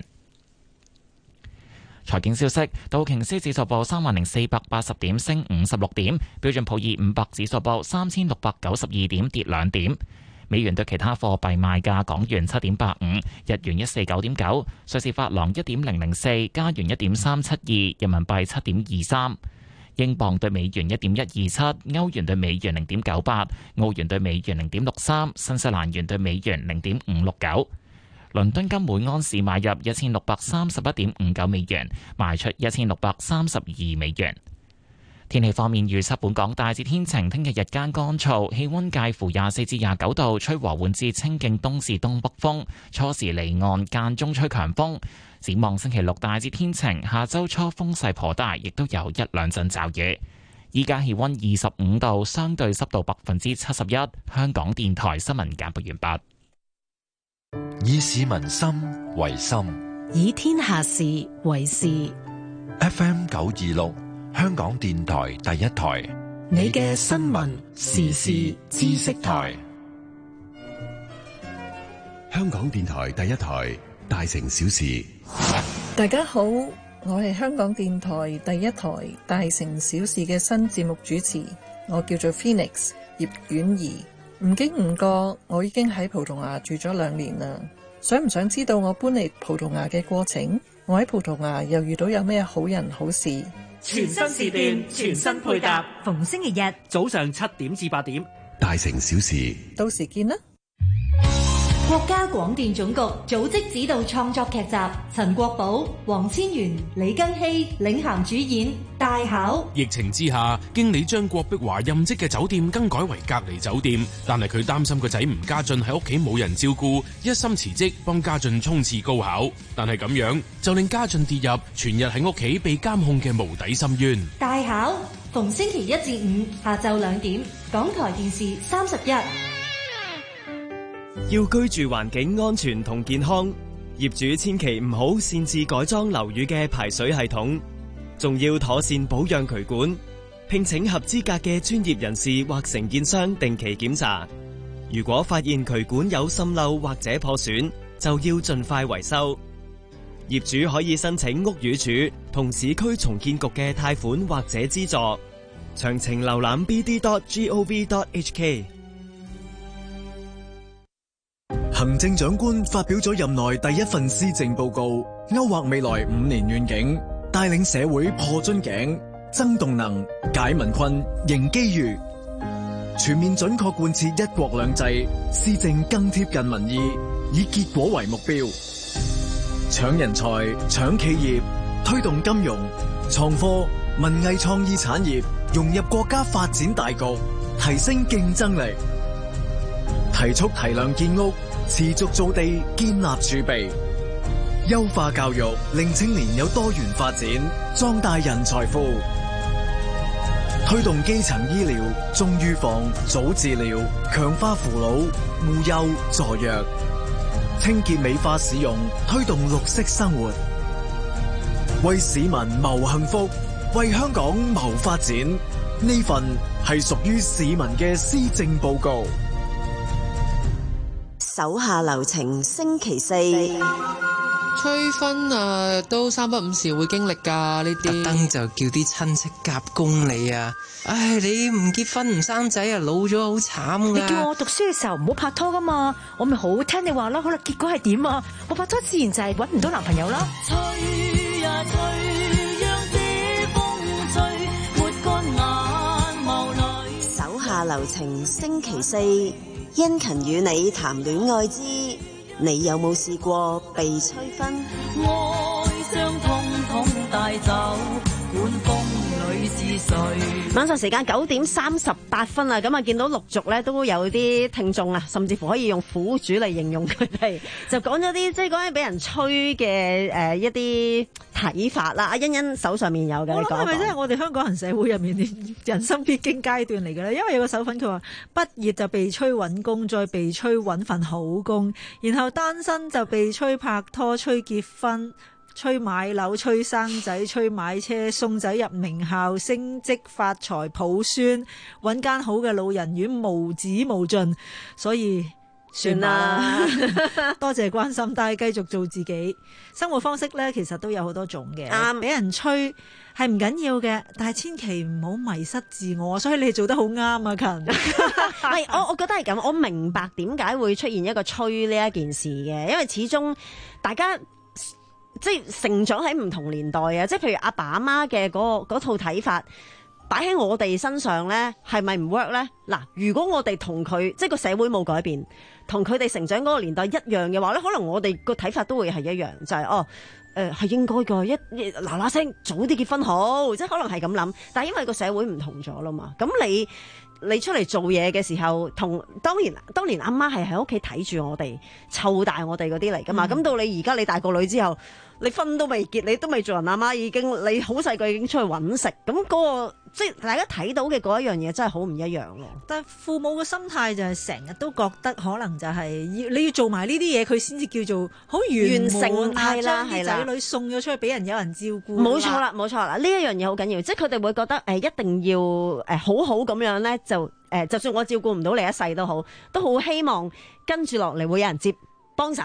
財經消息，道瓊斯指數報三萬零四百八十點，升五十六點；標準普爾五百指數報三千六百九十二點，跌兩點。美元對其他貨幣賣價：港元七點八五，日元一四九點九，瑞士法郎一點零零四，加元一點三七二，人民幣七點二三，英鎊對美元一點一二七，歐元對美元零點九八，澳元對美元零點六三，新西蘭元對美元零點五六九。倫敦金每安士買入一千六百三十一點五九美元，賣出一千六百三十二美元。天氣方面預測，本港大致天晴，聽日日間乾燥，氣溫介乎廿四至廿九度，吹和緩至清勁東至東北風，初時離岸間中吹強風。展望星期六大致天晴，下周初風勢頗大，亦都有一兩陣驟雨。依家氣溫二十五度，相對濕度百分之七十一。香港電台新聞簡報完畢。 以市民心為心， 以天下事為事。 F M 九二六。香港電台第一台， 你嘅新聞時事知識台。 香港電台第一台，大城小事。 大家好， 我係香港電台第一台大城小事嘅新節目主持，我叫做 Phoenix 葉婉儀。唔經唔覺，我已經喺葡萄牙住咗兩年啦。想唔想知道我搬嚟葡萄牙嘅過程？我喺葡萄牙又遇到有咩好人好事？ 全新時段，全新配搭， 逢星期日早上七點至八點， 大城小事， 到時見啦。 國家廣電總局組織指導創作劇集，陳國寶、黃千源、李根希領銜主演《大考》。 疫情之下，經理將郭碧華任職嘅酒店更改為隔離酒店，但係佢擔心個仔吳家俊喺屋企冇人照顧，一心辭職幫家俊衝刺高考。但係咁樣就令家俊跌入全日喺屋企被監控嘅無底深淵。 大考逢星期一至五下晝兩點，港台電視三十一。 要居住環境安全同健康，業主千祈唔好擅自改裝樓宇嘅排水系統，仲要妥善保養渠管，聘請合資格嘅專業人士或承建商定期檢查。如果發現渠管有滲漏或者破損，就要盡快維修。業主可以申請屋宇署同市區重建局嘅貸款或者資助。詳情瀏覽 b d dot gov dot h k。 行政長官發表咗任內第一份施政報告，勾畫未來五年願景，帶領社會破樽頸、增動能、解民困、迎機遇，全面準確貫徹一國兩制，施政更貼近民意，以結果為目標，搶人才、搶企業，推動金融、創科、文藝創意產業融入國家發展大局，提升競爭力，提速提量建屋，持續造地建立儲備，優化教育令青年有多元發展，壯大人才庫，推動基層醫療重預防早治療，強化扶老護幼助弱，清潔美化市容，推動綠色生活，為市民謀幸福，為香港謀發展。呢份係屬於市民嘅施政報告。 手下留情，星期四催婚啊，都三不五時會經歷㗎呢啲。特登就叫啲親戚夾攻你啊！唉，你唔結婚唔生仔啊，老咗好慘㗎。 你叫我讀書嘅時候唔好拍拖㗎嘛，我咪好聽你話咯。好啦，結果係點啊？我拍拖自然就係揾唔到男朋友啦。 吹呀吹，讓這風吹，抹乾眼眸淚。 手下留情，星期四。殷勤與你談戀愛之，你有冇試過被催婚？ 愛傷通通帶走，管風裏是誰？ 晚上時間九點三十八分啦，咁啊見到陸續咧都有啲聽眾啊，甚至乎可以用苦主嚟形容佢哋，就講咗啲即係講緊俾人催嘅誒、呃、一啲睇法啦。阿欣欣手上面有嘅， 我諗係咪你講真係我哋香港人社會入面人生必經階段嚟嘅咧？因為有個手粉佢話畢業就被催揾工，再被催揾份好工，然後單身就被催拍拖、催結婚、催買樓、催生仔、催買車、送仔入名校、升職發財、抱孫、揾間好嘅老人院，無止無盡。所以算啦，多謝關心，但係繼續做自己。生活方式咧，其實都有好多種嘅。啱，俾人催係唔緊要嘅，但係千祈唔好迷失自我。所以你做得好啱啊，勤。 係我我覺得係咁，我明白點解會出現一個催呢一件事嘅，因為始終大家。即係成長喺唔同年代啊！即係譬如阿爸阿媽嘅嗰嗰套睇法，擺喺我哋身上咧，係咪唔 work 咧？嗱，如果我哋同佢即係個社會冇改變，同佢哋成長嗰個年代一樣嘅話咧，可能我哋個睇法都會係一樣，就係、是、哦，誒、呃、係應該㗎，一嗱嗱聲早啲結婚好，即係可能係咁諗。但係因為個社會唔同咗啦嘛，咁你。你出嚟做嘢嘅時候，同當年當年阿媽係喺屋企睇住我哋，湊大我哋嗰啲嚟噶嘛。咁、嗯、到你而家你大個女之後，你婚都未結，你都未做人阿媽，已經你好細個已經出去揾食。咁嗰、嗰個即係大家睇到嘅嗰一樣嘢，真係好唔一樣咯。 但係父母嘅心態就係成日都覺得可能就係要你要做埋呢啲嘢，佢先至叫做好完成啊，將啲仔女送咗出去俾人有人照顧。 冇錯啦，冇錯啦，呢一樣嘢好緊要，即係佢哋會覺得誒、呃、一定要誒、呃、好好咁樣咧，就誒、呃、就算我照顧唔到你一世都好，都好希望跟住落嚟會有人接幫手。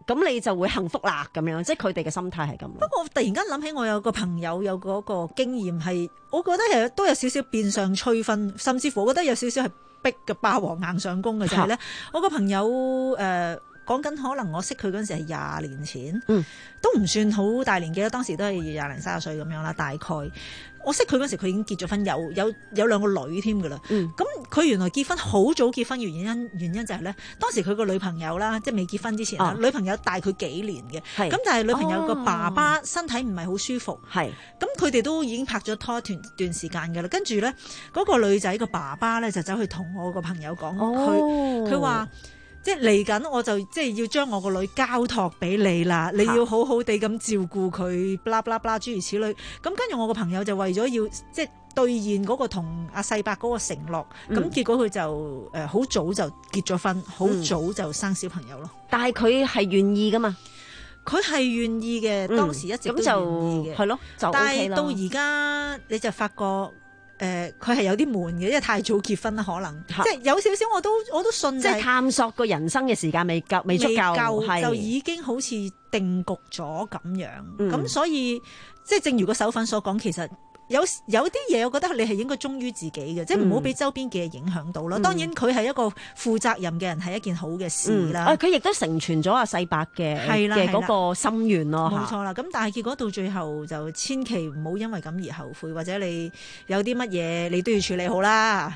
咁你就會幸福啦咁樣，即係佢哋嘅心態係咁。 不過我突然間諗起我有個朋友有嗰個經驗係，我覺得係都有少少變相催婚，甚至乎我覺得有少少係逼嘅霸王硬上弓嘅就係、是、咧，我個朋友誒。呃講緊可能我識佢嗰陣時係廿年前，嗯、都唔算好大年紀啦。當時都係廿零三十歲咁樣啦，大概。我識佢嗰陣時，佢已經結咗婚，有有有兩個女添㗎啦。咁佢、嗯、原來結婚好早結婚，原因原因就係咧，當時佢個女朋友啦，即係未結婚之前啦，啊、女朋友大佢幾年嘅。咁但係女朋友個爸爸身體唔係好舒服。咁佢哋都已經拍咗拖一段段時間㗎啦。跟住咧，嗰、嗰個女仔個爸爸咧就走去同我個朋友講，佢佢話。即係嚟緊，我就即係要將我個女交託俾你啦，你要好好地咁照顧佢，啦啦啦諸如此類。咁跟住我個朋友就為咗要即係兌現嗰個同阿世伯嗰個承諾，咁、嗯、結果佢就誒好早就結咗婚，好早就生小朋友咯、嗯。 但係佢係願意噶嘛？ 佢係願意嘅，當時一直都願意嘅，係、嗯、咯。就 OK、但係到而家你就發覺。誒佢係有啲悶嘅，因為太早結婚啦，可能即係有少少我都我都信、就係， 即係探索個人生嘅時間未夠，未足夠， 未夠就已經好似定局咗咁樣。咁、嗯、所以即係正如個手粉所講，其實有有啲嘢，我覺得你係應該忠於自己嘅，嗯、即係唔好俾周邊嘅嘢影響到咯。嗯、當然佢係一個負責任嘅人，係一件好嘅事啦。 佢亦都成全咗阿世伯嘅嘅嗰個心願咯。 冇錯啦。咁但係結果到最後就千祈唔好因為咁而後悔，或者你有啲乜嘢你都要處理好啦。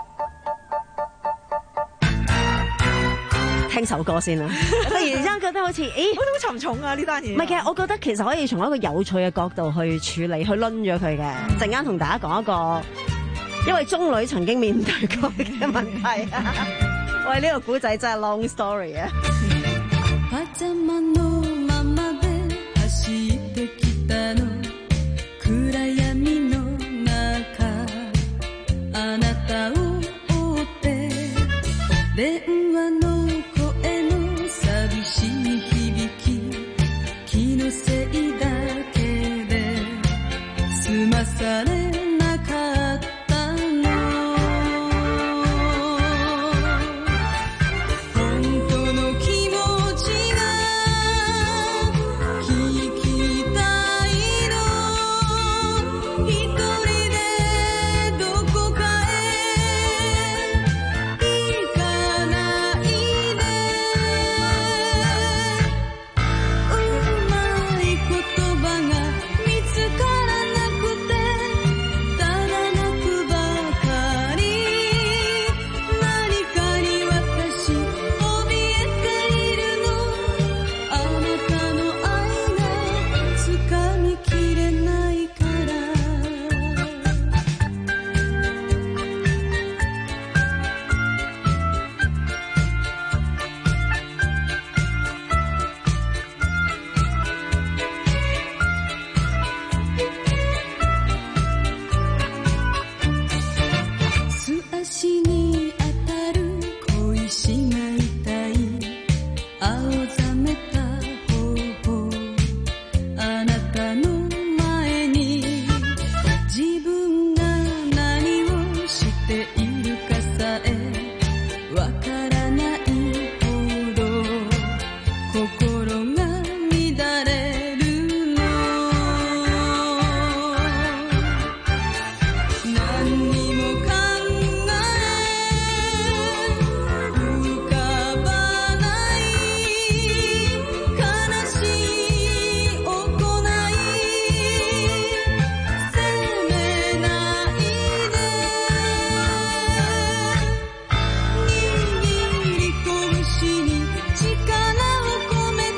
聽首歌先啦，突然之間覺得好似，誒、欸， 我都好沉重啊呢單嘢。 唔係嘅，我覺得其實可以從一個有趣嘅角度去處理，去掄咗佢嘅。陣間同大家講一個，因為中女曾經面對過嘅問題啊。喂，呢、這個古仔真係 long story 啊！ 力を込めて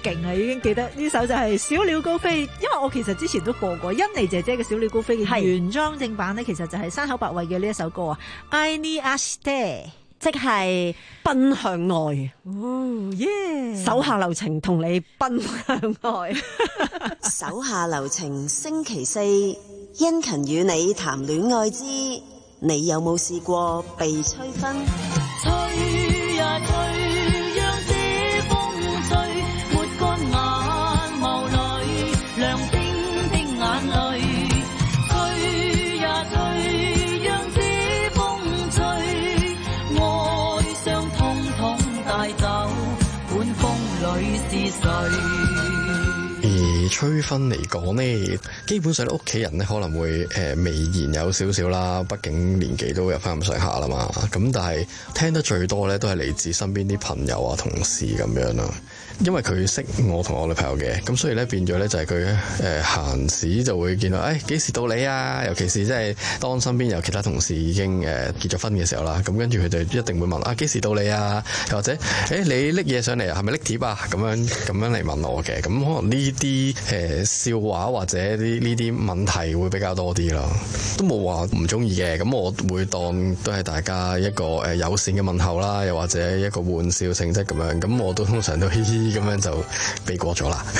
勁啊！已經記得呢首就係《小鳥高飛》，因為我其實之前都播過甄妮姐姐嘅《小鳥高飛》嘅原裝正版咧，其實就係山口百惠嘅呢一首歌啊，《愛に明日》。 即係奔向愛， 哦耶！ 手下留情同你奔向愛， 手下留情星期四，殷勤與你談戀愛之，你有冇試過被催婚？ 吹呀吹，讓這風吹，抹乾眼眸裏亮晶的眼淚。吹呀吹，讓這風吹，愛傷通通帶走，管風裏是誰？ 而催婚嚟講呢，基本上屋企人咧可能會誒微言有少少啦，畢竟年紀都有翻咁上下啦嘛。咁但係聽得最多咧，都係嚟自身邊啲朋友啊、同事咁樣啦。因為佢識我同我女朋友嘅，咁所以咧變咗咧就係佢誒閒時就會見到，誒幾時到你啊？尤其是即係當身邊有其他同事已經誒結咗婚嘅時候啦，咁跟住佢哋一定會問啊幾時到你啊？又或者誒你拎嘢上嚟啊？係咪拎貼啊？咁樣咁樣嚟問我嘅，咁可能呢啲誒笑話或者呢呢啲問題會比較多啲啦，都冇話唔中意嘅，咁我會當都係大家一個誒友善嘅問候啦，又或者一個玩笑性質咁樣，咁我都通常都嘻嘻咁樣就避過咗啦。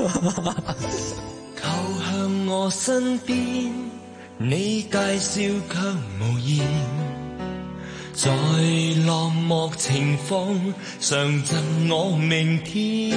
靠向我身邊，你介紹卻無言，在落寞情況常贈我明天，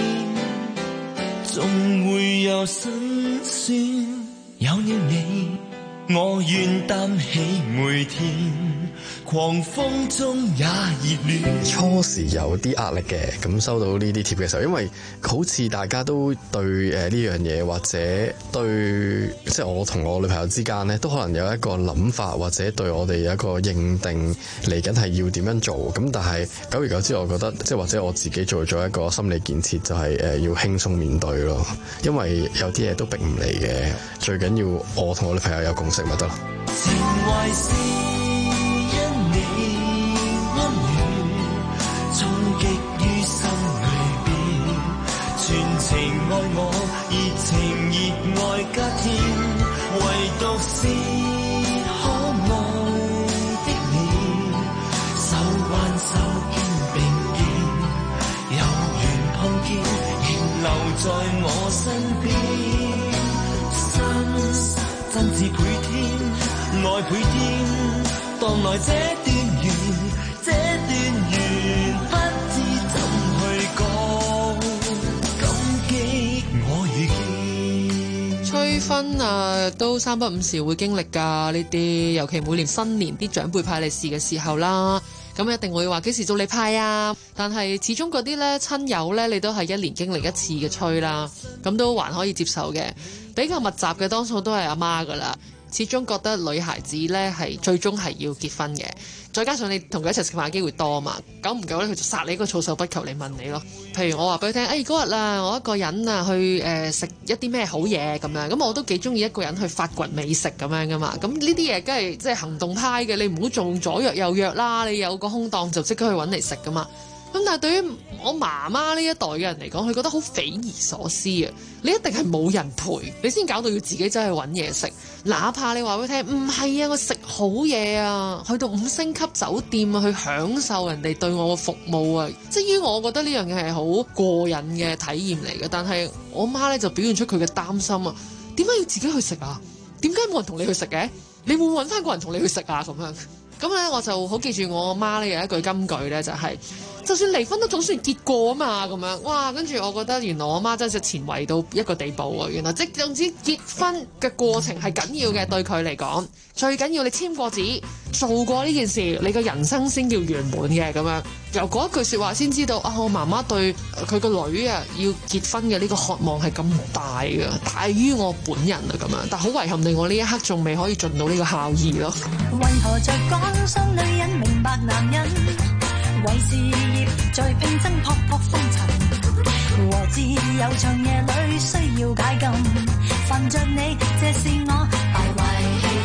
總會有辛酸，有了你，我願擔起每天。狂風中也熱戀。 初時有啲壓力嘅，咁收到呢啲貼嘅時候，因為好似大家都對誒呢樣嘢，或者對即係我同我女朋友之間呢，都可能有一個諗法，或者對我哋有一個認定嚟緊係要點樣做。咁但係久而久之，我覺得即係或者我自己做咗一個心理建設，就係誒要輕鬆面對咯。因為有啲嘢都逼唔嚟嘅，最緊要我同我女朋友有共識咪得咯。 情懷是因你溫暖，衝擊於心裏邊，全情愛我，熱情熱愛加添，唯獨是可愛的你，手挽手肩並肩，有緣碰見，仍留在我身邊，心真摯倍添，愛倍添，當來這段緣，這段緣不知怎去講，感激我遇見。 催婚啊，都三不五時會經歷㗎呢啲，尤其每年新年啲長輩派利是嘅時候啦，咁一定會話幾時到你派啊？但係始終嗰啲咧親友咧，你都係一年經歷一次嘅催啦，咁都還可以接受嘅。比較密集嘅多數都係阿媽㗎啦。始終覺得女孩子咧係最終係要結婚嘅，再加上你同佢一齊食飯機會多啊嘛，久唔久咧佢就殺你一個措手不及嚟問你咯。譬如我話俾佢聽，誒嗰日啊，我一個人啊去誒食、呃、一啲咩好嘢咁樣，咁我都幾中意一個人去發掘美食咁樣噶嘛。咁呢啲嘢梗係即係行動派嘅，你唔好做左約右約啦，你有個空檔就即刻去揾嚟食噶嘛。咁但係對於我媽媽呢一代嘅人嚟講，佢覺得好匪夷所思啊！你一定係冇人陪，你先搞到要自己走去揾嘢食。哪怕你話俾佢聽，唔係啊，我食好嘢啊，去到五星級酒店啊，去享受人哋對我嘅服務啊。即係於我覺得呢樣嘢係好過癮嘅體驗嚟嘅。但係我媽咧就表現出佢嘅擔心啊！點解要自己去食啊？點解冇人同你去食嘅？你會揾翻個人同你去食啊？咁樣咁咧，我就好記住我阿媽咧有一句金句咧，就係、是。就算離婚都總算結過啊嘛，咁樣哇！跟住我覺得原來我媽真係前衛到一個地步啊！原來即係總之結婚嘅過程係緊要嘅，對佢嚟講最緊要你簽過紙做過呢件事，你個人生先叫圓滿嘅咁樣。由嗰一句説話先知道啊！我媽媽對佢個女啊要結婚嘅呢個渴望係咁大嘅，大於我本人啊咁樣。但好遺憾地，我呢一刻仲未可以盡到呢個孝義咯。 為何在講雙女人明白男人？為事業在拼爭撲撲風塵，和自由長夜裏需要解禁，煩着你，這是我敗壞氣。 如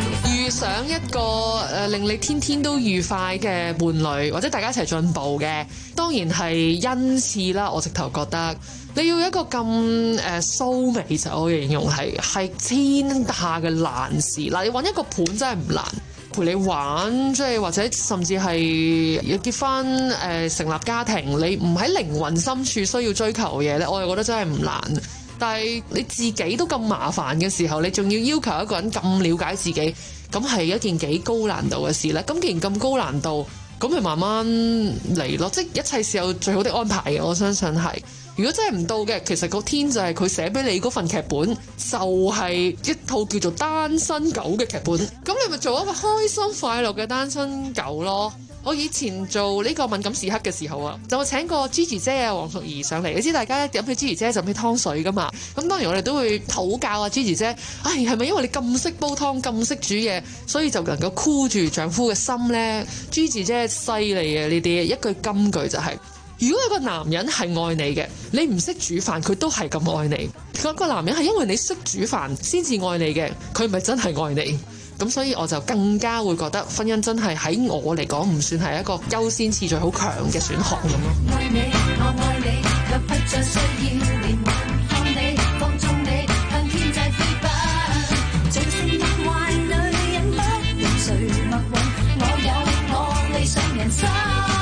遇上一個誒、呃、令你天天都愉快嘅伴侶，或者大家一齊進步嘅，當然係恩賜啦。我直頭覺得你要一個咁誒蘇美，就我形容係係天下嘅難事。嗱，你揾一個伴真係唔難，陪你玩，即係或者甚至係要結婚誒、呃、成立家庭，你唔喺靈魂深處需要追求嘅嘢咧，我又覺得真係唔難。但係你自己都咁麻煩嘅時候，你仲要要求一個人咁了解自己，咁係一件幾高難度嘅事咧。咁既然咁高難度，咁咪慢慢嚟咯。即係一切是有最好的安排嘅，我相信係。如果真係唔到嘅，其實個天就係佢寫俾你嗰份劇本，就係一套叫做單身狗嘅劇本。咁你咪做一個開心快樂嘅單身狗咯。我以前做呢個敏感時刻嘅時候啊，就請過 Gigi 姐啊、黃淑儀上嚟。你知大家飲起 Gigi 姐就飲起湯水噶嘛，咁當然我哋都會討教啊 Gigi 姐，唉，係咪因為你咁識煲湯、咁識煮嘢，所以就能夠箍住丈夫嘅心呢？ Gigi 姐犀利嘅呢啲，一句金句就係、是：如果有個男人係愛你嘅，你唔識煮飯，佢都係咁愛你。嗰個男人係因為你識煮飯先至愛你嘅，佢唔係真係愛你。咁所以我就更加會覺得婚姻真係喺我嚟講唔算係一個優先次序好強嘅選項咁咯。愛你，我愛你，卻不再需要連環放你，放縱你，向天際飛奔。像是夢幻女人不用誰默允，我有我理想人生。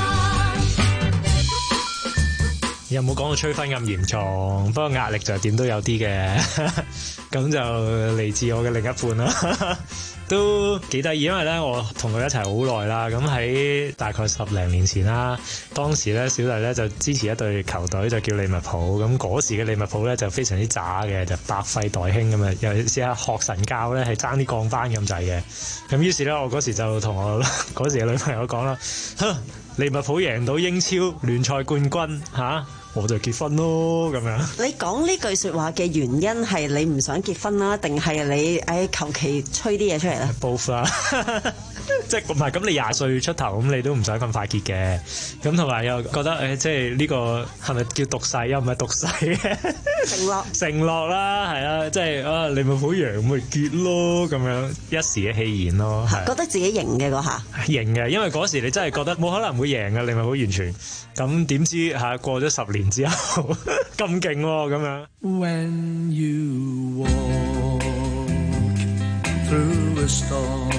又冇講到催婚咁嚴重，不過壓力就點都有啲嘅，咁就嚟自我嘅另一半啦。都幾得意，因為咧我同佢一齊好耐啦，咁喺大概十零年前啦，當時咧小弟咧就支持一隊球隊就叫利物浦，咁嗰時嘅利物浦咧就非常之渣嘅，就百廢待興咁啊，尤其是啊學神教咧係爭啲降班咁滯嘅，咁於是咧我嗰時就同我嗰時嘅女朋友講啦，哼，利物浦贏到英超聯賽冠軍嚇。啊我就結婚咯咁樣。 你講呢句説話嘅原因係你唔想結婚啦，定係你誒求其吹啲嘢出嚟咧 ？Both 啦，即係唔係咁？你廿歲出頭咁，你都唔想咁快結嘅。咁同埋又覺得誒、欸，即係呢個係咪叫毒誓？又唔係毒誓嘅承諾， 承諾啦，係啊，即係啊，利物浦贏咪結咯咁樣，一時嘅氣焰咯。 覺得自己型嘅嗰下， 型嘅，因為嗰時你真係覺得冇可能會贏嘅利物浦完全。咁點知嚇過咗十年之後咁勁喎咁樣。When you walk through a storm,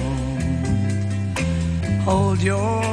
hold your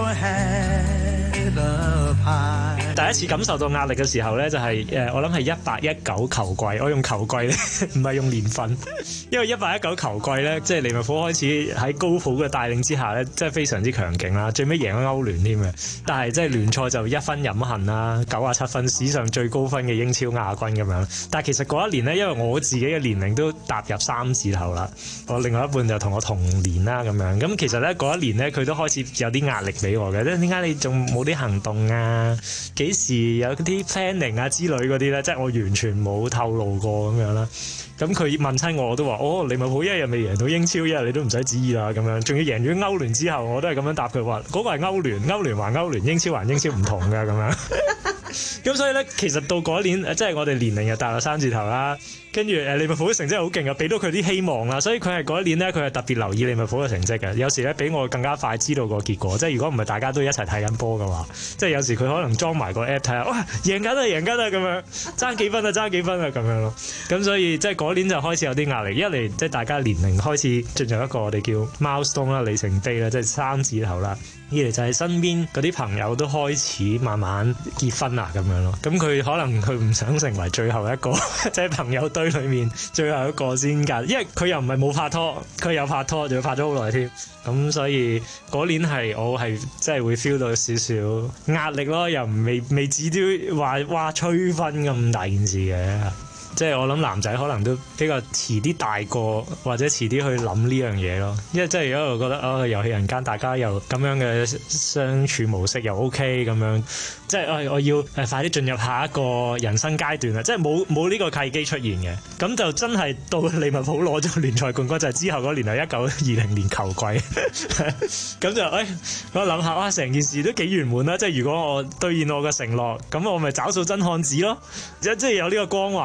head up high。第一次感受到壓力嘅時候咧，就係、是、誒，我諗係一八一九球季，我用球季咧，唔係用年份，因為一八一九球季咧，即係利物浦開始喺高普嘅帶領之下咧，即係非常之強勁啦，最尾贏咗歐聯添嘅。但係即係聯賽就一分飲恨啦，九啊七分，史上最高分嘅英超亞軍咁樣。但係其實嗰一年咧，因為我自己嘅年齡都踏入三字頭啦，我另外一半就同我同年啦咁樣。咁其實咧嗰一年咧，佢都開始有啲壓力俾我嘅，即係點解你仲冇啲行動啊？幾時有啲 planning 啊之類嗰啲咧，即係我完全冇透露過咁樣啦。咁佢問親我，我都話：哦，利物浦一日未贏到英超，一日你都唔使旨意啦咁樣。仲要贏咗歐聯之後，我都係咁樣答佢話：嗰、嗰個係歐聯，歐聯還歐聯，英超還英超唔同㗎咁樣。咁所以咧，其實到嗰一年，即係我哋年齡又大咗三字頭啦。跟住誒利物浦嘅成績好勁啊，俾到佢啲希望啦，所以佢係嗰一年咧，佢係特別留意利物浦嘅成績嘅。有時咧，比我更加快知道個結果。即係如果唔係大家都一齊睇緊波嘅話，即係有時佢可能裝埋個 app 睇下，哇，贏緊啊，贏緊啊咁樣，爭幾分啊，爭幾分啊咁樣咯。咁所以即係嗰年就開始有啲壓力，一嚟即係大家年齡開始進入一個我哋叫 milestone 啦，里程碑啦，即係三字頭啦。二嚟就係身邊嗰啲朋友都開始慢慢結婚啊咁樣咯。咁佢可能佢唔想成為最後一個，即係朋友堆裏面最後一個先㗎，因為佢又唔係冇拍拖，佢有拍拖，仲要拍咗好耐添。咁所以嗰年係我係即係會 feel 到少少壓力咯，又未未至於話哇催婚咁大件事嘅。即係我諗男仔可能都比較遲啲大個，或者遲啲去諗呢樣嘢咯。因為即係一路覺得啊，遊戲人間大家又咁樣嘅相處模式又 OK 咁樣，即係我我要誒快啲進入下一個人生階段啦。即係冇冇呢個契機出現嘅，咁就真係到利物浦攞咗聯賽冠軍，就係、是、之後嗰年係一九二零年球季。咁就誒、哎，我諗下哇，成件事都幾圓滿啦。即係如果我兌現我嘅承諾，咁我咪找數真漢子咯。即即係有呢個光環，你明唔明？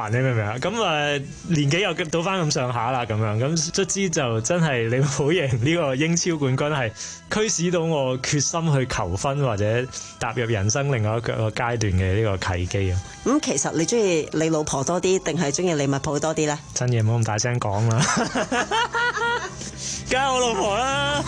樣，咁啊年紀又到翻咁上下啦咁樣，咁卒之就真係利物浦贏呢個英超冠軍係驅使到我決心去求婚或者踏入人生另外一個階段嘅呢個契機啊！ 咁、嗯、其實你中意你老婆多啲定係中意利物浦多啲咧？ 真嘢唔好咁大聲講啦，梗係我老婆啦！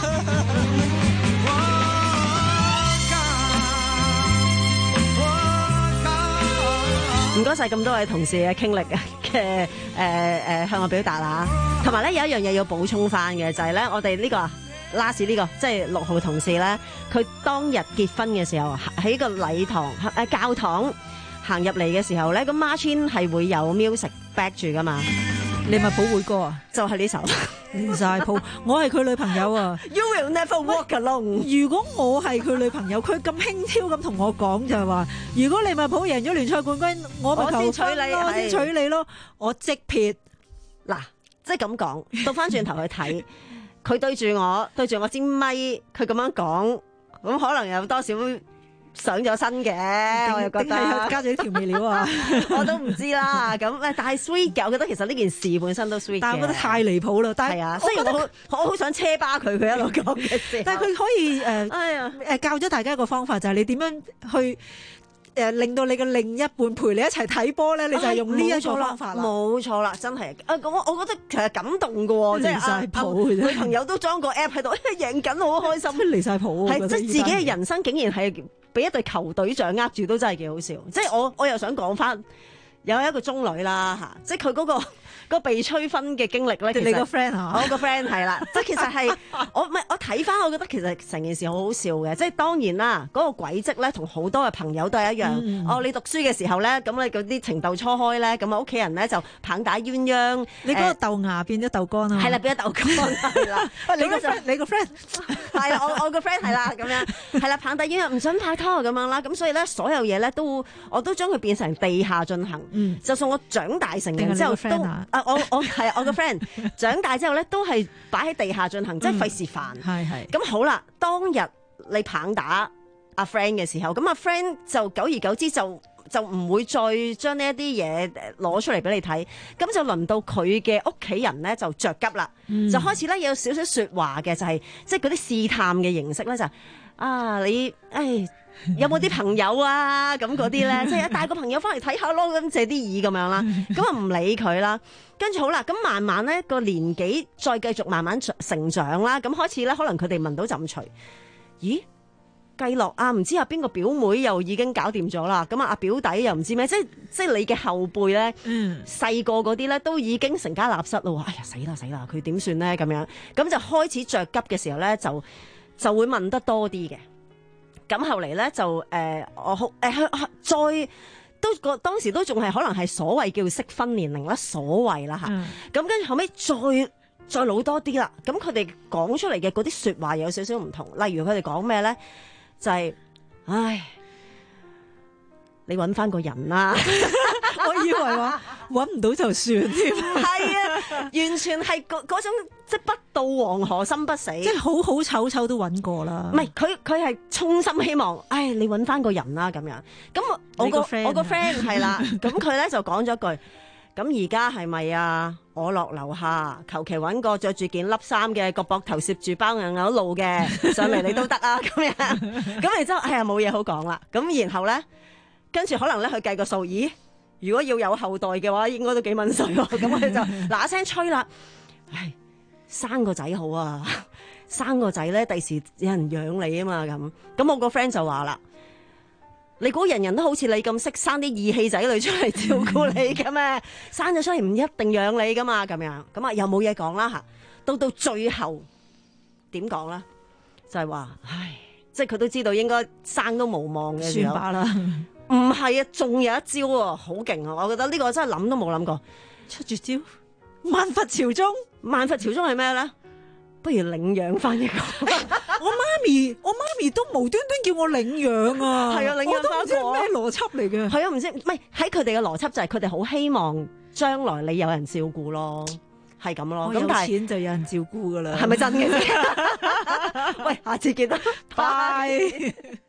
唔該晒咁多位同事嘅傾力嘅誒誒向我表達啦，同埋咧有一樣嘢要補充翻嘅就係、是、咧我哋呢、這個 last 呢個即係六號同事咧，佢當日結婚嘅時候喺個禮堂誒、呃、教堂行入嚟嘅時候咧，咁 Martin 係會有 music back 住噶嘛？ 利物浦會歌啊， 就係呢首離晒譜。我係佢女朋友啊 ，You will never walk alone。 如果我係佢女朋友，佢咁輕佻咁同我講就係話，如果利物浦贏咗聯賽冠軍，我咪求娶你，我先娶你咯。我即撇嗱，即係咁講，倒翻轉頭去睇，佢對住我，對住我支咪，佢咁樣講，咁可能有多少上咗身嘅，我又覺得加咗啲調味料啊， 我都唔知啦。咁但係 sweet 嘅，我覺得其實呢件事本身都 sweet 嘅。 但係我覺得太離譜啦。但係啊，雖然我好我好想車巴佢，佢一路講嘅時候， 但係佢可以誒，誒、呃、教咗大家一個方法，就係、是、你點樣去。誒令到你嘅另一半陪你一齊睇波咧，你就係用呢一個方法啦。 冇錯啦，真係啊！我我覺得其實感動嘅喎，即係啊，女朋友都裝個 app 喺度，贏緊好開心， 離晒譜。 係即係自己嘅人生竟然係俾一隊球隊掌握住，都真係幾好笑。即係我我又想講翻有一個中女啦嚇，即係佢嗰個。個被催婚嘅經歷咧，其實你個 friend 啊， 我個 friend 係啦，即係其實係我唔係我睇翻，我覺得其實成件事好好笑嘅，即係當然啦，嗰、那個軌跡咧同好多嘅朋友都係一樣。嗯、哦，你讀書嘅時候咧，咁你嗰啲情竇初開咧，咁啊屋企人咧就棒打鴛鴦， 你嗰個豆芽變咗豆乾啊， 係啦，變咗豆乾係啦。 你個 friend，你個 friend 係啦，我我個 friend 係啦，咁樣係啦，棒打鴛鴦唔准拍拖咁樣啦，咁所以咧所有嘢咧都我都將佢變成地下進行。嗯，就算我長大成人之後都啊，我我係。我個 friend 長大之後咧，都係擺喺地下進行，嗯、即係費事煩。係係。咁好啦，當日你棒打阿 friend 嘅時候，咁阿 friend 就久而久之就就唔會再將呢一啲嘢攞出嚟俾你睇。咁就輪到佢嘅屋企人咧就着急啦，嗯、就開始咧有少少説話嘅，就係即係嗰啲試探嘅形式咧，就係、啊你誒。有冇啲朋友啊？咁嗰啲咧，即係帶個朋友翻嚟睇下咯，咁借啲耳咁樣啦，咁啊唔理佢啦。跟住好啦，咁慢慢咧個年紀再繼續慢慢成長啦，咁開始咧可能佢哋聞到陣除，咦計落啊，唔知阿邊個表妹又已經搞掂咗啦，咁啊阿表弟又唔知咩，即係即係你嘅後輩咧，細個嗰啲咧都已經成家立室咯。哎呀死啦死啦，佢點算咧咁樣？咁就開始着急嘅時候咧，就就會問得多啲嘅。咁後嚟咧就誒、呃、我好誒、呃、再都個當時都仲係可能係所謂叫適婚年齡啦，所謂啦嚇。咁跟住後尾再再老多啲啦，咁佢哋講出嚟嘅嗰啲説話有少少唔同。例如佢哋講咩咧，就係、是、唉，你揾翻個人啦。 我以為話揾唔到就算添。 係啊，完全係嗰嗰種即係不到黃河心不死， 即係好好醜醜都揾過啦。 唔係佢佢係衷心希望，唉，你揾翻個人啦咁樣。咁我個我個 friend 係啦，咁佢咧就講咗句，咁而家係咪啊？我落樓下求其揾個着住件笠衫嘅，個膊頭攝住包硬硬路嘅上嚟，你都得啊咁樣。咁然之後，哎呀冇嘢好講啦。咁然後咧，跟住可能咧佢計個數，咦？如果要有後代嘅話，應該都幾蚊水喎。咁我哋就嗱一聲吹啦，唉，生個仔好啊，生個仔咧，第時有人養你啊嘛。咁咁我個 friend 就話啦，你估人人都好似你咁識生啲義氣仔女出嚟照顧你嘅咩？生咗出嚟唔一定養你噶嘛。咁樣咁啊，又冇嘢講啦吓。到到最後點講咧？就係話，唉，即係佢都知道應該生都無望嘅時候， 算罷啦。 唔係啊，仲有一招喎，好勁啊！我覺得呢個真係諗都冇諗過， 出絕招，萬佛朝宗。 萬佛朝宗係咩咧？不如領養翻一個。 我媽咪，我媽咪都無端端叫我領養啊！ 係啊，領養翻一個。 咩邏輯嚟嘅？ 係啊，唔知，唔係喺佢哋嘅邏輯就係佢哋好希望將來你有人照顧咯，係咁咯。 我有錢就有人照顧噶啦， 係咪真嘅？喂，下次見啦，拜。